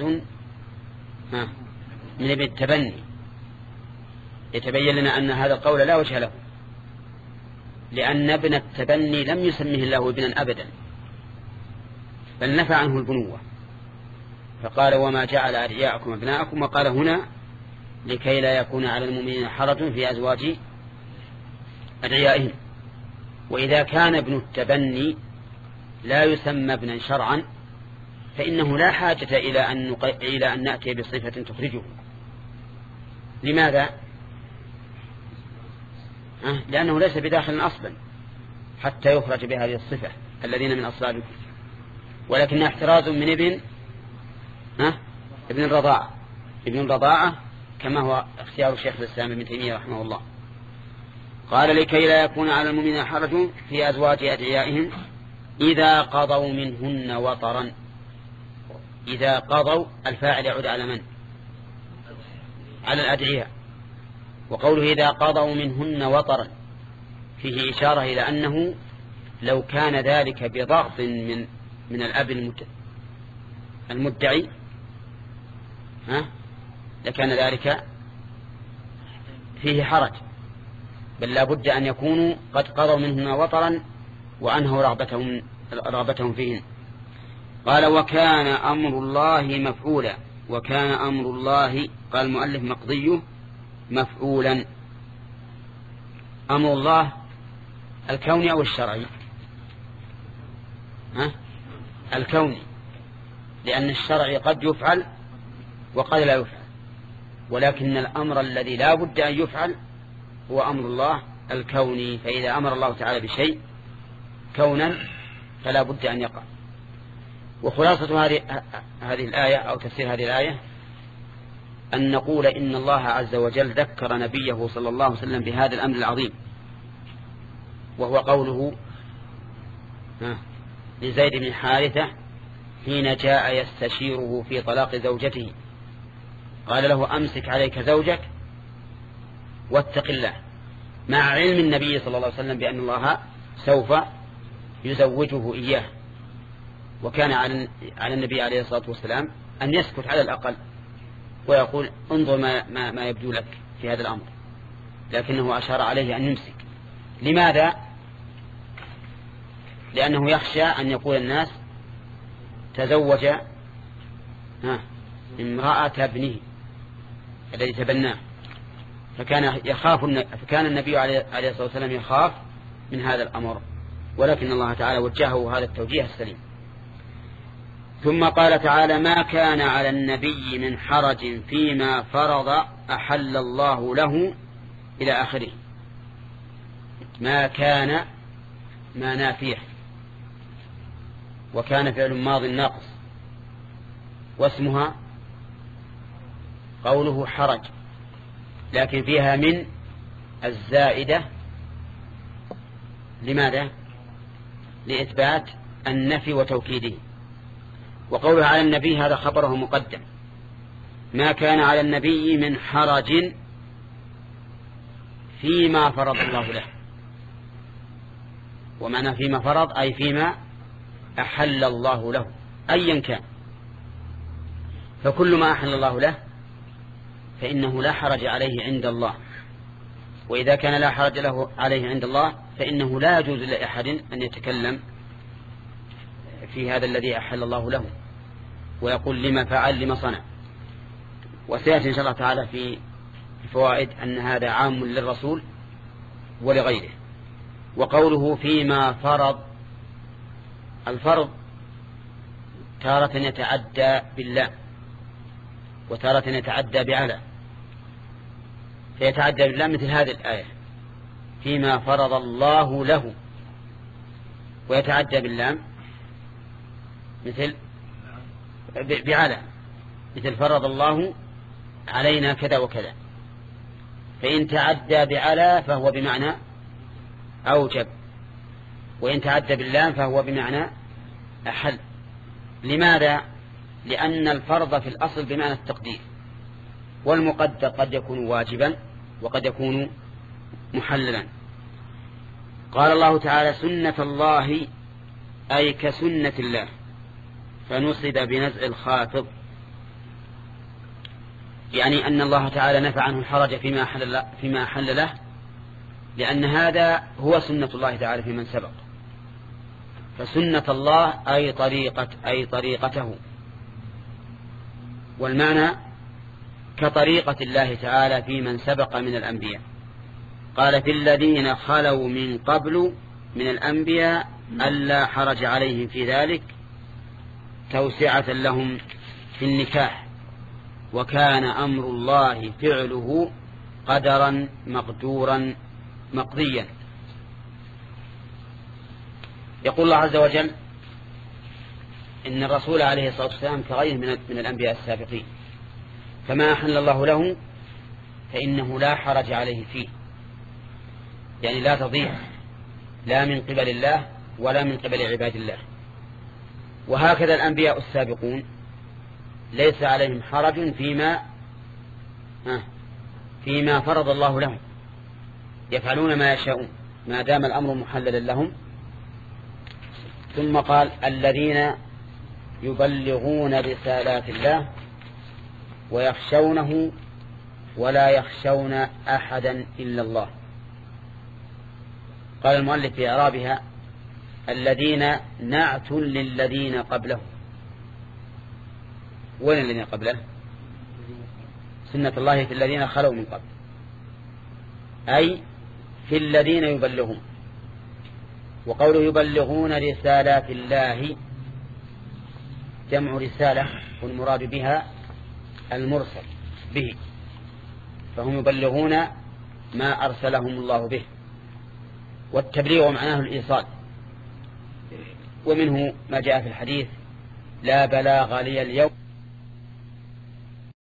من ابن التبني، يتبين لنا أن هذا القول لا وجه له، لأن ابن التبني لم يسمه الله ابنا أبدا، بل نفى عنه البنوة، فقال وما جعل أدعياءكم أبناءكم، وقال هنا لكي لا يكون على المؤمنين حرج في أزواج أدعيائهم. وإذا كان ابن التبني لا يسمى ابنا شرعا فإنه لا حاجة إلى أن, نق... إلى أن نأتي بصفة تخرجه. لماذا؟ أه؟ لأنه ليس بداخل أصلا حتى يخرج بهذه الصفة الذين من أصلابكم، ولكن احتراز من ابن أه؟ ابن الرضاعة، ابن الرضاعة كما هو اختيار الشيخ الإسلام ابن تيمية رحمه الله. قال لكي لا يكون على المؤمنين حرج في أزواج أدعيائهم إذا قضوا منهن وطرا. إذا قضوا الفاعل يعود على من؟ على الأدعياء. وقوله إذا قضوا منهن وطرا فيه إشارة إلى أنه لو كان ذلك بضغط من من الأب المدعي ها لكان ذلك فيه حرج، بل لا بد أن يكونوا قد قضوا منهن وطرا وأنهوا رغبتهم, رغبتهم فيهن. قال وكان أمر الله مفعولا. وكان أمر الله قال المؤلف مقضيه مفعولا. أمر الله الكوني أو الشرعي؟ ها؟ الكوني، لأن الشرعي قد يفعل وقد لا يفعل. ولكن الأمر الذي لا بد أن يفعل هو أمر الله الكوني، فإذا أمر الله تعالى بشيء كونا فلا بد أن يقع. وخلاصة هذه الآية أو تفسير هذه الآية أن نقول إن الله عز وجل ذكر نبيه صلى الله عليه وسلم بهذا الأمر العظيم، وهو قوله لزيد بن حارثة حين جاء يستشيره في طلاق زوجته قال له أمسك عليك زوجك واتق الله، مع علم النبي صلى الله عليه وسلم بأن الله سوف يزوجه إياه. وكان على النبي عليه الصلاة والسلام أن يسكت على الأقل ويقول انظر ما, ما, ما يبدو لك في هذا الأمر، لكنه أشار عليه أن يمسك. لماذا؟ لأنه يخشى أن يقول الناس تزوج امرأة ابنه الذي تبناه، فكان يخاف فكان النبي عليه الصلاة والسلام يخاف من هذا الأمر، ولكن الله تعالى وجهه هذا التوجيه السليم. ثم قال تعالى ما كان على النبي من حرج فيما فرض أحل الله له إلى آخره. ما كان ما نافيه، وكان فعل ماض ناقص، واسمها قوله حرج، لكن فيها من الزائدة. لماذا؟ لإثبات النفي وتوكيده. وقوله على النبي هذا خبره مقدم. ما كان على النبي من حرج فيما فرض الله له، ومعنى فيما فرض أي فيما أحل الله له أيا كان، فكل ما أحل الله له فإنه لا حرج عليه عند الله، وإذا كان لا حرج له عليه عند الله فإنه لا يجوز لأحد أن يتكلم في هذا الذي أحل الله له ويقول لما فعل لما صنع. وسيأتي إن شاء الله تعالى في الفوائد أن هذا عام للرسول ولغيره. وقوله فيما فرض، الفرض تارة يتعدى بالله وتارة يتعدى بعلى، فيتعدى بالله مثل هذه الآية فيما فرض الله له، ويتعدى باللام مثل بعلى مثل فرض الله علينا كذا وكذا. فإن تعدى بعلى فهو بمعنى أوجب، وإن تعدى باللام فهو بمعنى أحل. لماذا؟ لأن الفرض في الأصل بمعنى التقدير، والمقدر قد يكون واجبا وقد يكون محللا. قال الله تعالى سنة الله أي كسنة الله، فنصب بنزع الخافض، يعني أن الله تعالى نفى عنه الحرج فيما أحل, فيما أحل له، لأن هذا هو سنة الله تعالى في من سبق. فسنة الله أي طريقة أي طريقته، والمعنى كطريقة الله تعالى في من سبق من الأنبياء. قال في الذين خلوا من قبل من الأنبياء ألا حرج عليهم في ذلك، توسعة لهم في النكاح، وكان أمر الله فعله قدرا مقدورا مقضيا. يقول الله عز وجل إن الرسول عليه الصلاة والسلام كغيره من من الأنبياء السابقين، فما أحل الله له فإنه لا حرج عليه فيه، يعني لا تضيع لا من قبل الله ولا من قبل عباد الله. وهكذا الأنبياء السابقون ليس عليهم حرج فيما فيما فرض الله لهم، يفعلون ما يشاءون ما دام الأمر محللا لهم. ثم قال الذين يبلغون رسالات الله ويخشونه ولا يخشون أحدا إلا الله. قال المؤلف في إعرابها الذين نعت للذين قبله. وين الذين قبله؟ سنة الله في الذين خلوا من قبل، أي في الذين يبلغون. وقوله يبلغون رسالات الله جمع رسالة، والمراد بها المرسل به، فهم يبلغون ما أرسلهم الله به. والتبليغ معناه الإيصال، ومنه ما جاء في الحديث: لا بلاغ لي اليوم